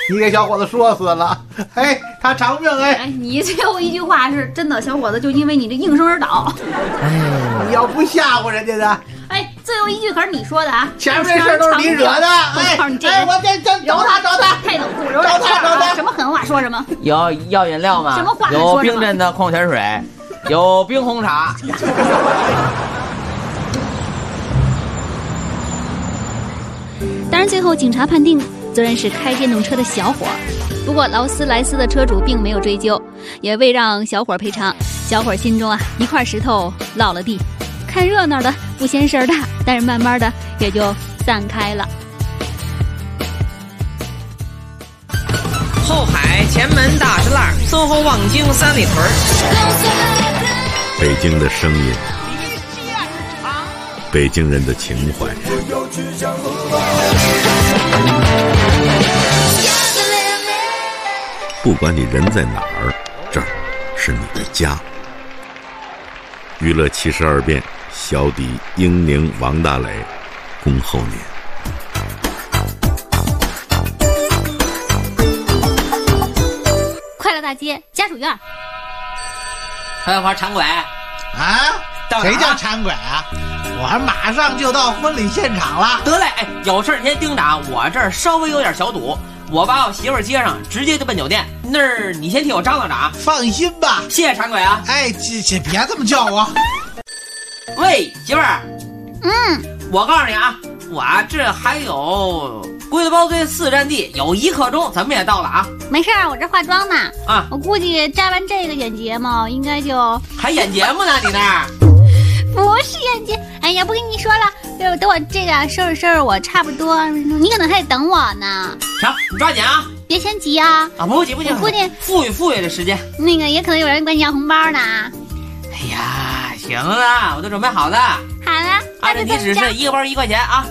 你给小伙子说死了，哎，他偿命哎！ 哎，你最后一句话是真的，小伙子就因为你这应声而倒。 你要不吓唬人家的？ 哎，最后一句可是你说的啊！ 前面这事儿都是你惹的！哎，我这找他， 太冷酷，找他！什么狠话说什么？ 要饮料吗？ 什么话有冰镇的矿泉水，有冰红茶。 当然，最后警察判定责任是开电动车的小伙。不过劳斯莱斯的车主并没有追究，也未让小伙赔偿。小伙心中一块石头落了地。看热闹的不嫌事儿大，但是慢慢的也就散开了。 后海前门大石栏，淞沪望京三里屯。 北京的声音，北京人的情怀。不管你人在哪儿，这儿是你的家。娱乐72变，小迪、英宁、王大雷，恭候您。 快乐大街家属院。 快快常鬼啊！谁叫常鬼啊？我还马上就到婚礼现场了。 得嘞，哎，有事你先盯着啊，我这儿稍微有点小堵，我把我媳妇儿接上，直接就奔酒店。那儿你先替我张罗着啊。 放心吧， 谢谢常鬼啊。 哎，姐别这么叫我。 喂，媳妇儿。我告诉你啊，我这还有龟子包堆4站地，有1刻钟，咱们也到了啊。 没事儿，我这化妆呢。 啊， 我估计摘完这个演节目，应该就还演节目呢，你那儿。 不是演节，哎呀，不跟你说了，等我这个收拾，我差不多，你可能还得等我呢。 行，你抓紧啊， 别先急啊。 啊，不急， 估计富裕这时间。 那个也可能有人管你要红包呢。 哎呀，行了，我都准备好了。 好了， 按照你指示，1个包1块钱啊。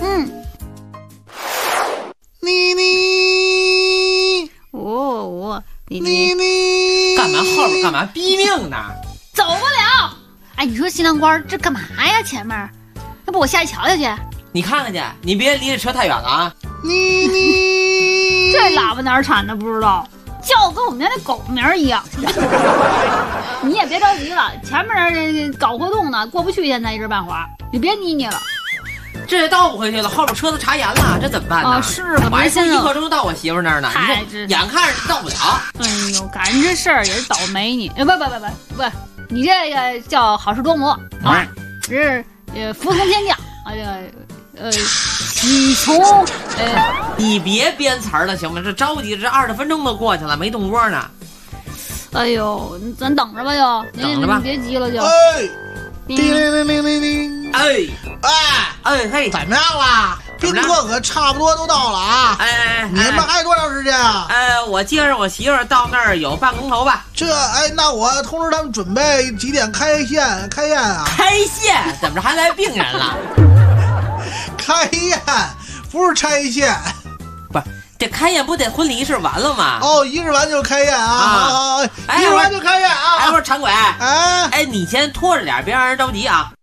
你干嘛后边干嘛逼命呢？ 走不了。哎，你说新郎官这干嘛呀？前面，要不我下去瞧瞧去？ 你看看去，你别离这车太远了啊！ 这喇叭哪儿产的不知道，叫跟我们家那狗名一样。你也别着急了，前面搞活动呢，过不去，现在一时半会儿，你别腻腻了。 这倒不回去了，后边车子查严了，这怎么办呢？ 是吧？ 我还说1刻钟到我媳妇那儿呢，眼看着到不了。 哎呦，赶上这事儿也是倒霉你。不，你这个叫好事多磨啊，是服从天降啊，这个喜从你别编词儿了行吗？这着急，这20分钟都过去了，没动锅呢。 哎呦，咱等着吧，就等着吧， 你别急了就。 叮铃铃铃铃！ 哎嘿， 怎么样了？宾客可差不多都到了啊！ 哎， 你们还多长时间啊？ 我接着我媳妇到那儿有半钟头吧。 那我通知他们准备几点开宴啊？ 开线？怎么着还来病人了？ 开宴不是拆线。 不是，这开宴不得婚礼仪式完了吗？ 哦，仪式完就开宴啊！仪式完就开宴啊！ 哎，我说常鬼，哎，你先拖着点，别让人着急啊。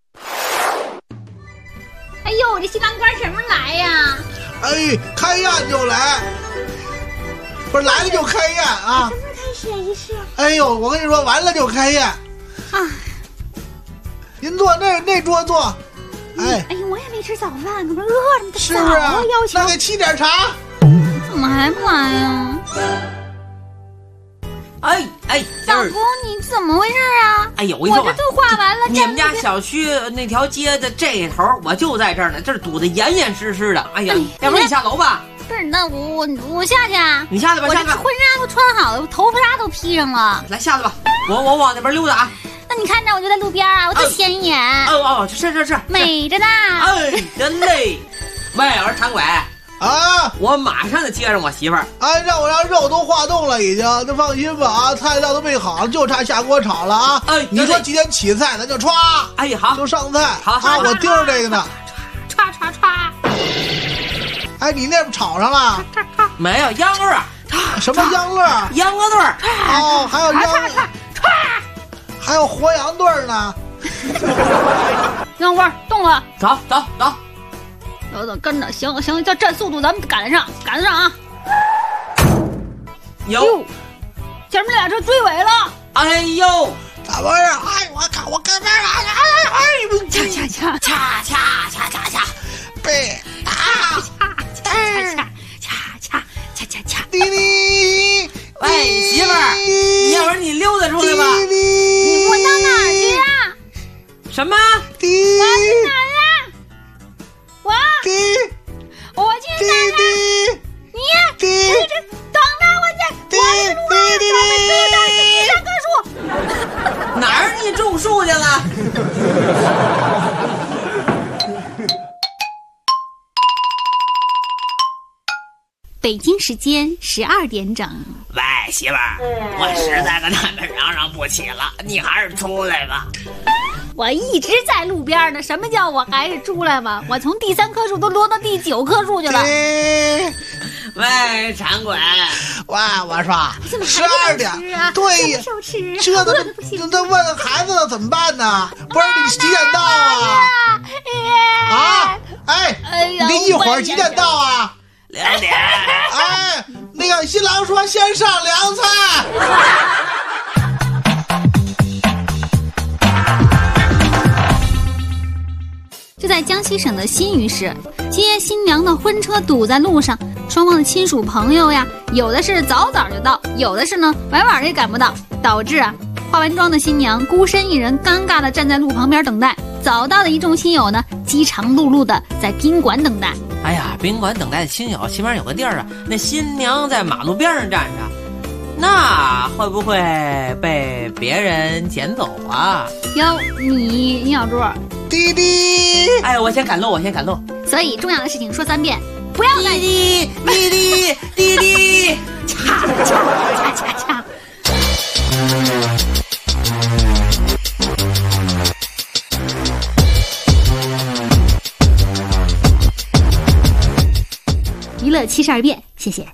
哎呦，这新郎官什么来呀？ 哎，开宴就来，不是来了就开宴啊！ 什么开始仪式？ 哎呦，我跟你说，完了就开宴啊！您坐那桌坐。 哎呦，我也没吃早饭，可不饿着， 是不是？ 要求那给沏点茶。 怎么还不来呀？ 哎， 老公，你怎么回事啊？ 哎呦，我跟你说吧， 我这都画完了。 你们家小区那条街的这头，我就在这儿呢，这儿堵得严严实实的。哎呀，要不然你下楼吧？ 不是，那我下去啊。 你下去吧， 我这婚纱都穿好了，头发都披上了。 来，下去吧，我往那边溜达啊。 那你看着我就在路边啊，我多显眼。 是， 美着呢。 哎，真嘞。喂，我说常鬼。 啊！ 我马上就接上我媳妇儿。 哎，让肉都化冻了，已经。那放心吧啊，菜料都备好了，就差下锅炒了啊。 哎， 你说几点起菜，咱就歘。 哎，好， 就上菜。 好， 我盯着这个呢。 歘。 哎，你那边炒上了？ 没有秧歌啊？ 什么秧歌？ 秧歌队儿。 哦，还有还有活羊队儿呢。 秧歌动了。 走。 跟着，行，叫占速度，咱们赶得上啊！ 有， 前面那俩车追尾了。 哎呦， 怎么回事？哎，我靠，我跟边儿恰恰恰恰恰恰恰恰， 被打， 恰恰恰恰恰恰恰。 滴滴， 喂，媳妇儿，你要不然你溜达出来吧。 我到哪儿去呀？ 什么？ 滴， 我要去哪儿呀？我去哪儿呀？你等着我去！我是路上第3棵树。 哪儿你种树去了？ 北京时间12点整。 喂，媳妇儿，我实在跟他们嚷不起了，你还是出来吧。 我一直在路边呢，什么叫我还是出来吧？我从第3棵树都挪到第9棵树去了。 喂，馋鬼， 喂，我说12点，对呀， 这都问孩子了怎么办呢？不是你几点到啊？啊？哎，你一会儿几点到啊 ？2点。 哎，那个新郎说先上凉菜。 就在江西省的新余市，接新娘的婚车堵在路上，双方的亲属朋友呀，有的是早就到，有的是呢晚晚也赶不到，导致化完妆的新娘孤身一人，尴尬地站在路旁边等待。早到的一众亲友呢，饥肠辘辘地在宾馆等待。 哎呀，宾馆等待的亲友起码有个地儿啊，那新娘在马路边上站着，那会不会被别人捡走啊？ 哟，你小猪， 滴滴， 哎，我先赶路。 所以重要的事情说3遍，不要再滴滴， 恰恰恰恰。娱乐72遍，谢谢。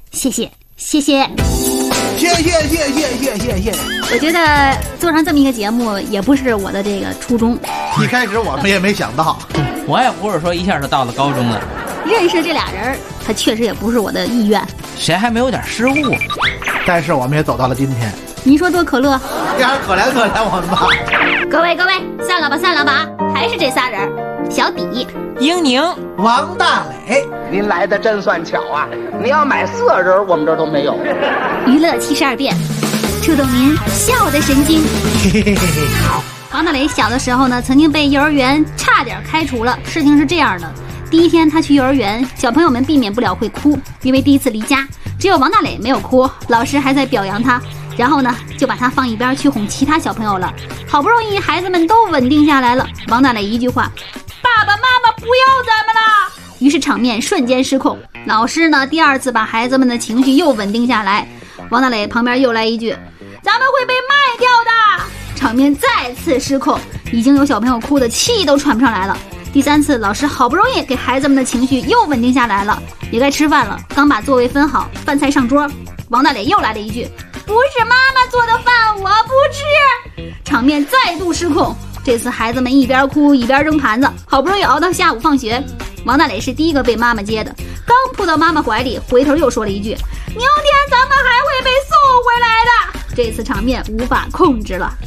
我觉得做上这么一个节目也不是我的这个初衷。 一开始我们也没想到， 我也不是说一下就到了高中了。 认识这俩人，他确实也不是我的意愿。 谁还没有点失误？ 但是我们也走到了今天。 你说多可乐？ 让人可怜我们吧。 各位，散了吧，还是这仨人：小底、 英宁、 王大磊。 您来的真算巧啊！你要买4人，我们这儿都没有。 娱乐72遍，触动您笑的神经。王大磊小的时候呢，曾经被幼儿园差点开除了。事情是这样的，第一天他去幼儿园，小朋友们避免不了会哭，因为第一次离家。只有王大磊没有哭，老师还在表扬他，然后呢就把他放一边去哄其他小朋友了。好不容易孩子们都稳定下来了，王大磊一句话：爸爸妈妈不要咱们了。于是场面瞬间失控。老师呢第2次把孩子们的情绪又稳定下来，王大磊旁边又来一句：咱们会被卖掉的。场面再次失控，已经有小朋友哭的气都喘不上来了。第3次，老师好不容易给孩子们的情绪又稳定下来了，也该吃饭了。刚把座位分好，饭菜上桌，王大磊又来了一句：不是妈妈做的饭，我不吃。场面再度失控，这次孩子们一边哭一边扔盘子，好不容易熬到下午放学。王大磊是第一个被妈妈接的，刚扑到妈妈怀里，回头又说了一句：明天咱们还会被送回来的。这次场面无法控制了。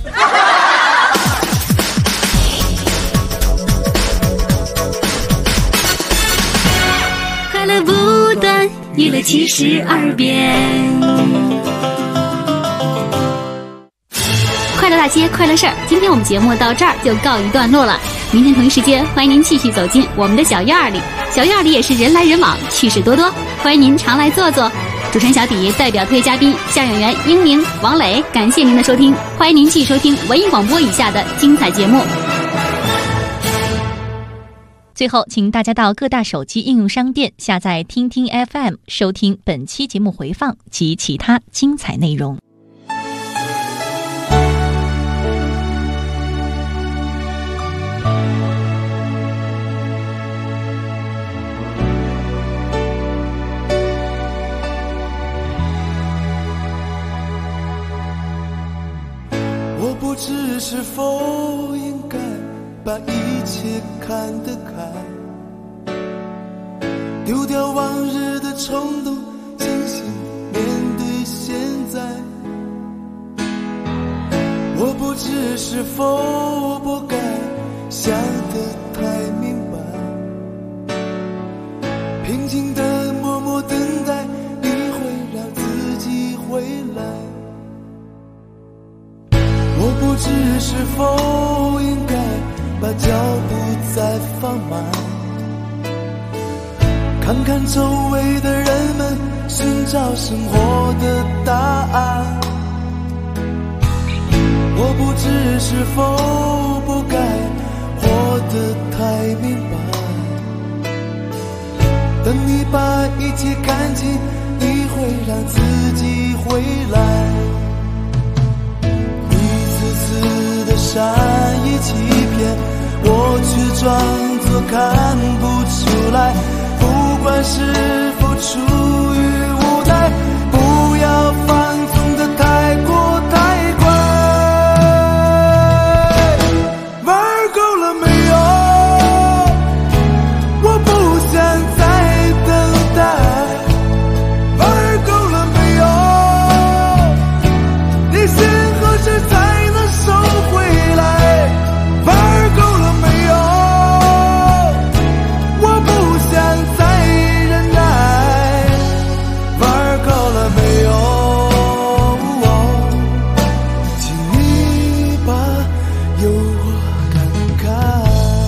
快乐不断，娱乐72遍。快乐大街，快乐事儿。今天我们节目到这儿就告一段落了。明天同一时间，欢迎您继续走进我们的小院儿里。小院儿里也是人来人往，趣事多多，欢迎您常来坐坐。主持人小底代表特约嘉宾相声演员英宁、王磊，感谢您的收听，欢迎您继续收听文艺广播以下的精彩节目。 最后，请大家到各大手机应用商店下载听听 FM， 收听本期节目回放及其他精彩内容。 我不知是否应该把一切看得开，丢掉往日的冲动，静心面对现知是否不该想得太明白，平静的默默等待，你会让自己回来。我不知是否应该把脚步再放慢，看看周围的人们寻找生活的答案。我不知是否不该活得太明白，等你把一切看清，你会让自己回来。一次次的善意欺骗，我却装作看不出来，不管是否出于无奈，不要放纵的太过太快。玩够了没有？我不想再等待。玩够了没有？你心何时才能收回来？玩够了没有？我不想再忍耐。玩够了没有？请你把诱惑赶开。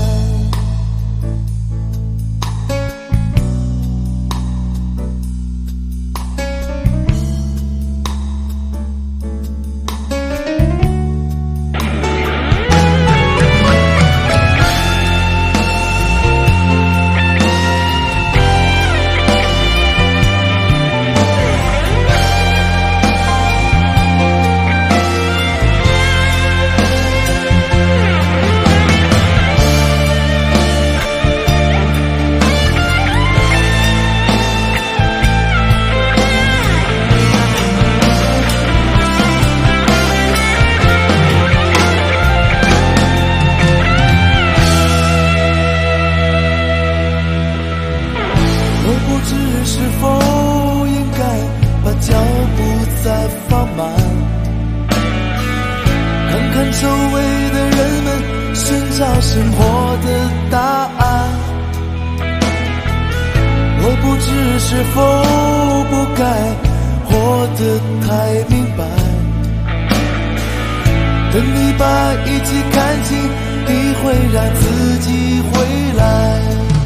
我不知是否应该把脚步再放慢，看看周围的人们寻找生活的答案。我不知是否不该活得太明白，等你把一切看清，你会让自己回来。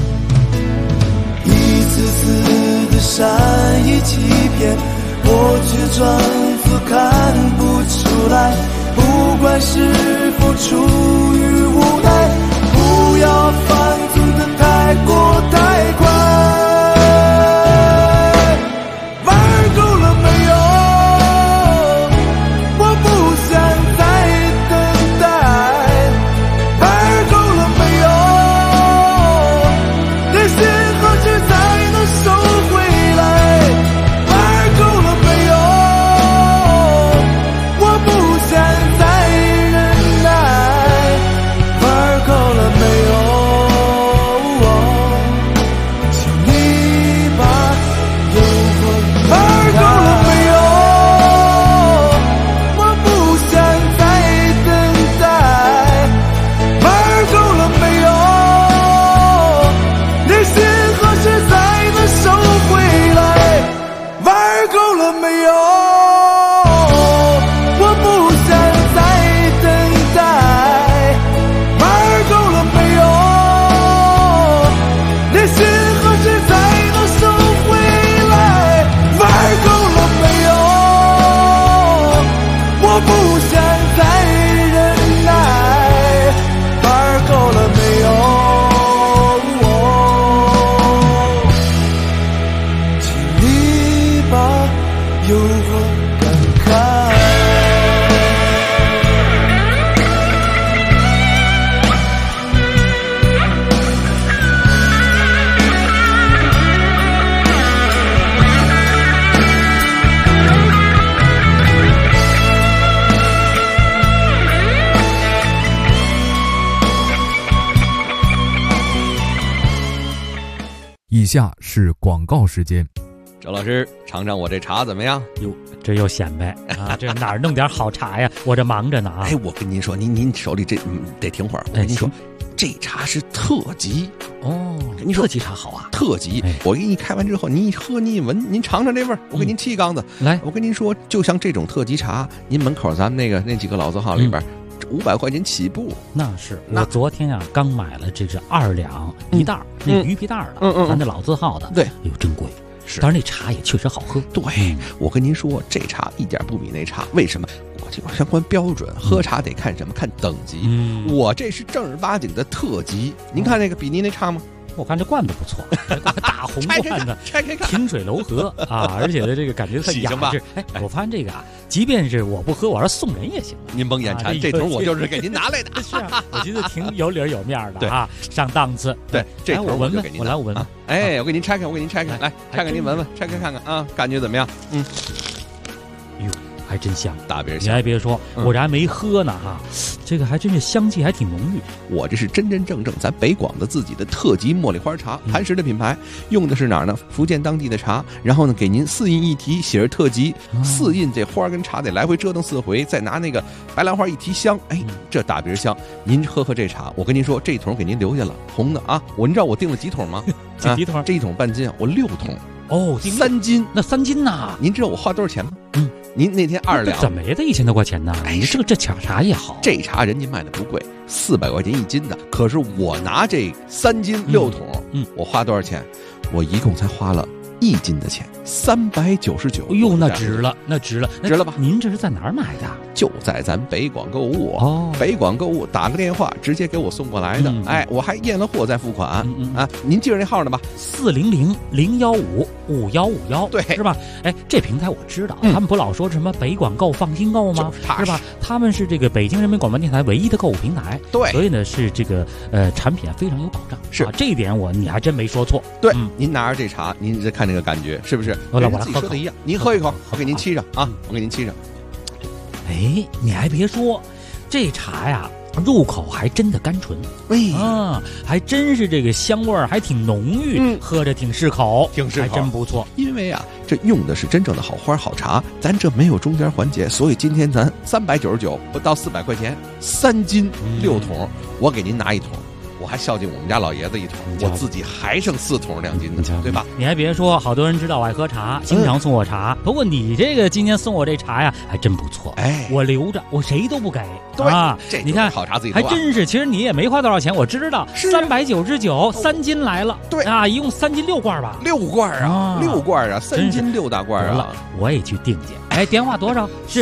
一次次的善意欺骗，我却装作看不出来，不管是否出于无奈，不要放纵的太过太快。玩够了没有？我不想再等待。玩够了没有？你心何时才能收回来？玩够了没有？我不想再忍耐。玩够了没有？请你把诱惑玩够了没有？我不想再等待。玩够了没有？你心何时才能收回来？玩够了没有？我不想再等待。玩够了没有？你心何时才能收回来？玩够了没有？我不想再忍耐。玩够了没有？请你把诱惑赶开。 以下是广告时间。 周老师，尝尝我这茶怎么样？ 哟，这又显摆啊！这哪儿弄点好茶呀？我这忙着呢啊！ 哎，我跟您说，您手里这得停会儿。我跟您说，这茶是特级哦。 跟您说， 特级茶好啊， 特级。我给你开完之后，您一喝，您一闻，您尝尝这味儿。我给您沏一缸子。 来， 我跟您说，就像这种特级茶，您门口咱们那几个老字号里边。500块钱起步， 那是我昨天啊刚买了，这是2两一袋儿，那鱼皮袋儿的，咱那老字号的， 对， 哎呦真贵，是，但是那茶也确实好喝。 对，我跟您说，这茶一点不比那茶，为什么？我这个相关标准，喝茶得看什么？看等级。我这是正儿八经的特级，您看那个比您那差吗？ 我看这罐子不错，大红罐子，停水楼河啊，而且的这个感觉特雅致。哎，我发现这个啊，即便是我不喝，我要送人也行。 您甭眼馋，这桶我就是给您拿来的。 是啊，我觉得挺有理有面的啊，上档次。 对，这桶我闻闻， 我来我闻闻。 哎，我给您拆开，来拆开您闻闻，拆开看看啊，感觉怎么样？ 哟。还真香， 大别香！你还别说，我这还没喝呢哈，这个还真是香气还挺浓郁。 我这是真正咱北广的自己的特级茉莉花茶，磐石的品牌，用的是哪儿呢？福建当地的茶，然后呢给您4印一提，写着特级，4印这花跟茶得来回折腾4回，再拿那个白兰花一提香，哎，这大别香。您喝这茶，我跟您说，这一桶给您留下了，红的啊！您知道我订了几桶吗？ 几桶？ 这一桶半斤，我6桶。 哦 ，3斤， 那3斤呐？ 您知道我花多少钱吗？您那天2两， 怎么也得1000多块钱呢？ 哎， 这茶也好， 这茶人家卖的不贵，400块钱1斤的。可是我拿这3斤6桶，我花多少钱？我一共才花了1斤的钱，399。 哎呦，那值了，值了吧？您这是在哪儿买的？ 就在咱北广购物哦，北广购物打个电话直接给我送过来的。哎，我还验了货再付款啊。您记着那号呢吧 ？400-015-5151，对，是吧？哎，这平台我知道，他们不老说什么北广购放心购吗？是吧？他们是这个北京人民广播电台唯一的购物平台， 对， 所以呢是这个产品非常有保障。 是这一点你还真没说错。 对，您拿着这茶，您再看这个感觉是不是？ 我来自己说的一样，您喝一口，我给您沏上啊，我给您沏上。 哎，你还别说，这茶呀，入口还真的甘醇，还真是这个香味儿还挺浓郁，喝着挺适口，还真不错。 因为啊，这用的是真正的好花好茶，咱这没有中间环节，所以今天咱399不到400块钱，3斤6桶，我给您拿1桶。我还孝敬我们家老爷子1桶，我自己还剩4桶2斤的，对吧？ 你还别说，好多人知道我爱喝茶，经常送我茶。不过你这个今天送我这茶呀，还真不错。哎，我留着，我谁都不给。 对啊， 这你看好茶自己还真是。其实你也没花多少钱，我知道，399，3斤来了。 对啊，一共3斤6罐吧 ？6罐啊，6罐啊，3斤6大罐啊！ 我也去订去。哎，电话多少？是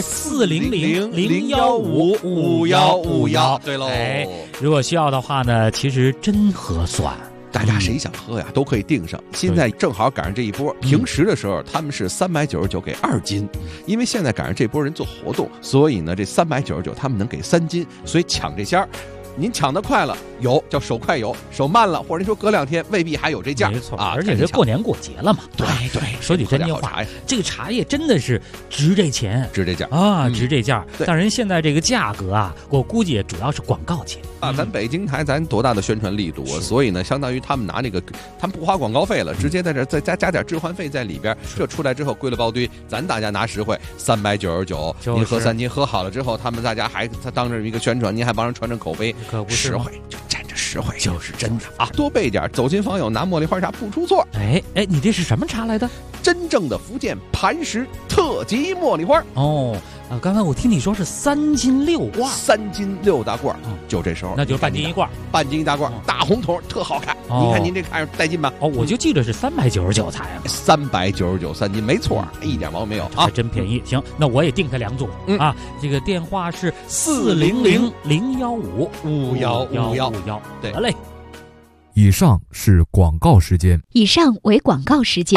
400-015-5151。 对喽。 哎，如果需要的话呢，其实真合算。 大家谁想喝呀，都可以订上。现在正好赶上这一波，平时的时候他们是399给2斤，因为现在赶上这波人做活动，所以呢这399他们能给3斤，所以抢这仙儿。您抢得快了有叫手快有，手慢了或者您说隔2天未必还有这价。 没错啊，而且这过年过节了嘛。 对对， 说句真话，这个茶叶真的是值这钱， 值这价啊，值这价。但人现在这个价格啊，我估计主要是广告钱啊。咱北京台咱多大的宣传力度啊，所以呢，相当于他们拿那个，他们不花广告费了，直接在这再加点置换费在里边，这出来之后归了包堆，咱大家拿实惠，399，您喝3斤，喝好了之后，他们大家还当着一个宣传，您还帮人传传口碑。 可不是实惠，就沾着实惠，就是真的啊！多备点，走亲访友拿茉莉花茶不出错。 哎，你这是什么茶来的？ 真正的福建磐石特级茉莉花。 哦，刚才我听你说是3斤6罐 ，3斤6大罐，就这时候， 那就是半斤1罐， 半斤1大罐，大红桶，特好看。您看您这看着带劲吧？ 哦，我就记得是399才 399 3斤，没错，一点毛病没有啊， 还真便宜。行，那我也订它2组啊。这个电话是400-015-5151， 对， 得嘞。 以上是广告时间。 以上为广告时间。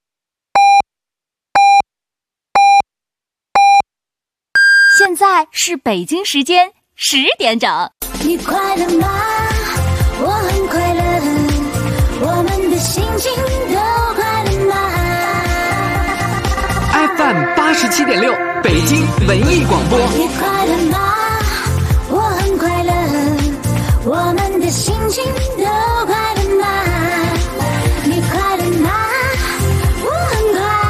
现在是北京时间10点整。 你快乐吗？我很快乐，我们的心情都快乐吗 ？FM 87.6，北京文艺广播。 你快乐吗？我很快乐，我们的心情都快乐吗？你快乐吗？我很快乐。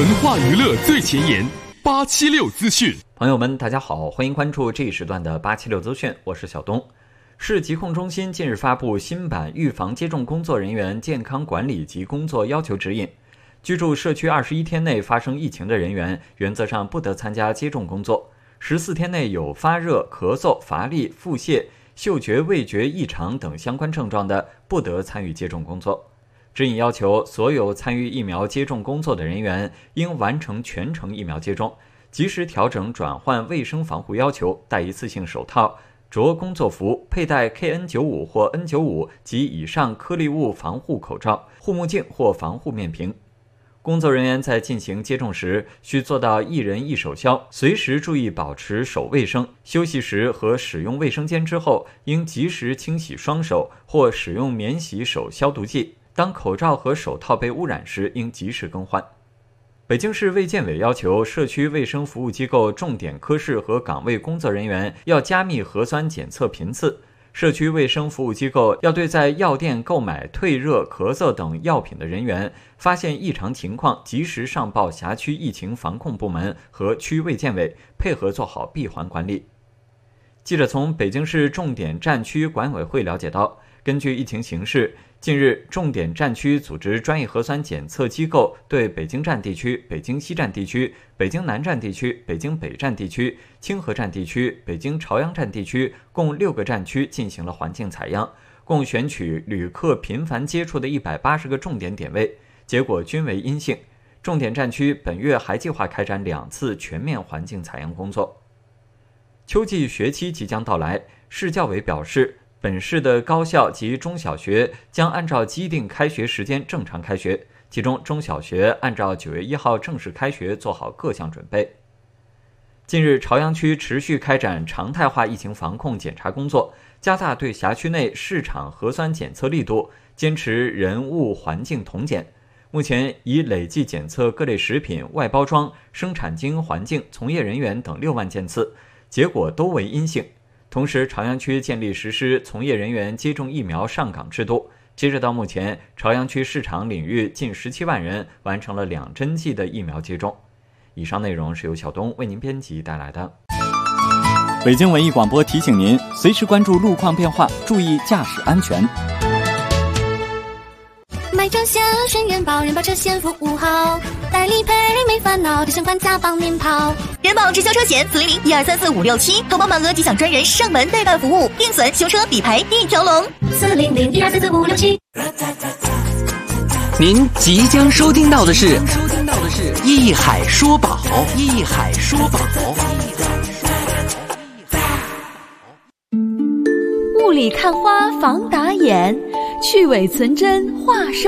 化娱乐最前沿，876资讯。 朋友们，大家好，欢迎关注这一时段的876资讯，我是小东。市疾控中心近日发布新版预防接种工作人员健康管理及工作要求指引，居住社区21天内发生疫情的人员，原则上不得参加接种工作；14天内有发热、咳嗽、乏力、腹泻、嗅觉、味觉异常等相关症状的，不得参与接种工作。指引要求，所有参与疫苗接种工作的人员应完成全程疫苗接种，及时调整转换卫生防护要求，戴一次性手套，着工作服，佩戴 KN95 或 N95 及以上颗粒物防护口罩、护目镜或防护面屏。工作人员在进行接种时，需做到一人一手消，随时注意保持手卫生。休息时和使用卫生间之后，应及时清洗双手或使用免洗手消毒剂。当口罩和手套被污染时，应及时更换。北京市卫健委要求社区卫生服务机构重点科室和岗位工作人员要加密核酸检测频次，社区卫生服务机构要对在药店购买退热、咳嗽等药品的人员，发现异常情况及时上报辖区疫情防控部门和区卫健委，配合做好闭环管理。记者从北京市重点战区管委会了解到，根据疫情形势，近日重点战区组织专业核酸检测机构对北京站地区、北京西站地区、北京南站地区、北京北站地区、清河站地区、北京朝阳站地区共6个战区进行了环境采样，共选取旅客频繁接触的180个重点点位，结果均为阴性。重点战区本月还计划开展2次全面环境采样工作。秋季学期即将到来，市教委表示，本市的高校及中小学将按照既定开学时间正常开学，其中中小学按照9月1号正式开学做好各项准备。近日，朝阳区持续开展常态化疫情防控检查工作，加大对辖区内市场核酸检测力度，坚持人物环境统检。目前已累计检测各类食品、外包装、生产经营环境、从业人员等6万件次，结果都为阴性。同时，朝阳区建立实施从业人员接种疫苗上岗制度。截止到目前，朝阳区市场领域近17万人完成了2针剂的疫苗接种。以上内容是由小东为您编辑带来的。 北京文艺广播提醒您，随时关注路况变化，注意驾驶安全。 买车险选人保，人保车险服务好，代理赔没烦恼，提前还价帮您跑。 人保直销车险400-1234567，投保满额即享专人上门代办服务，定损、修车、理赔一条龙。 400-1234567。 您即将收听到的是一海说宝，一海说宝。 雾里看花防打眼，去伪存真话收。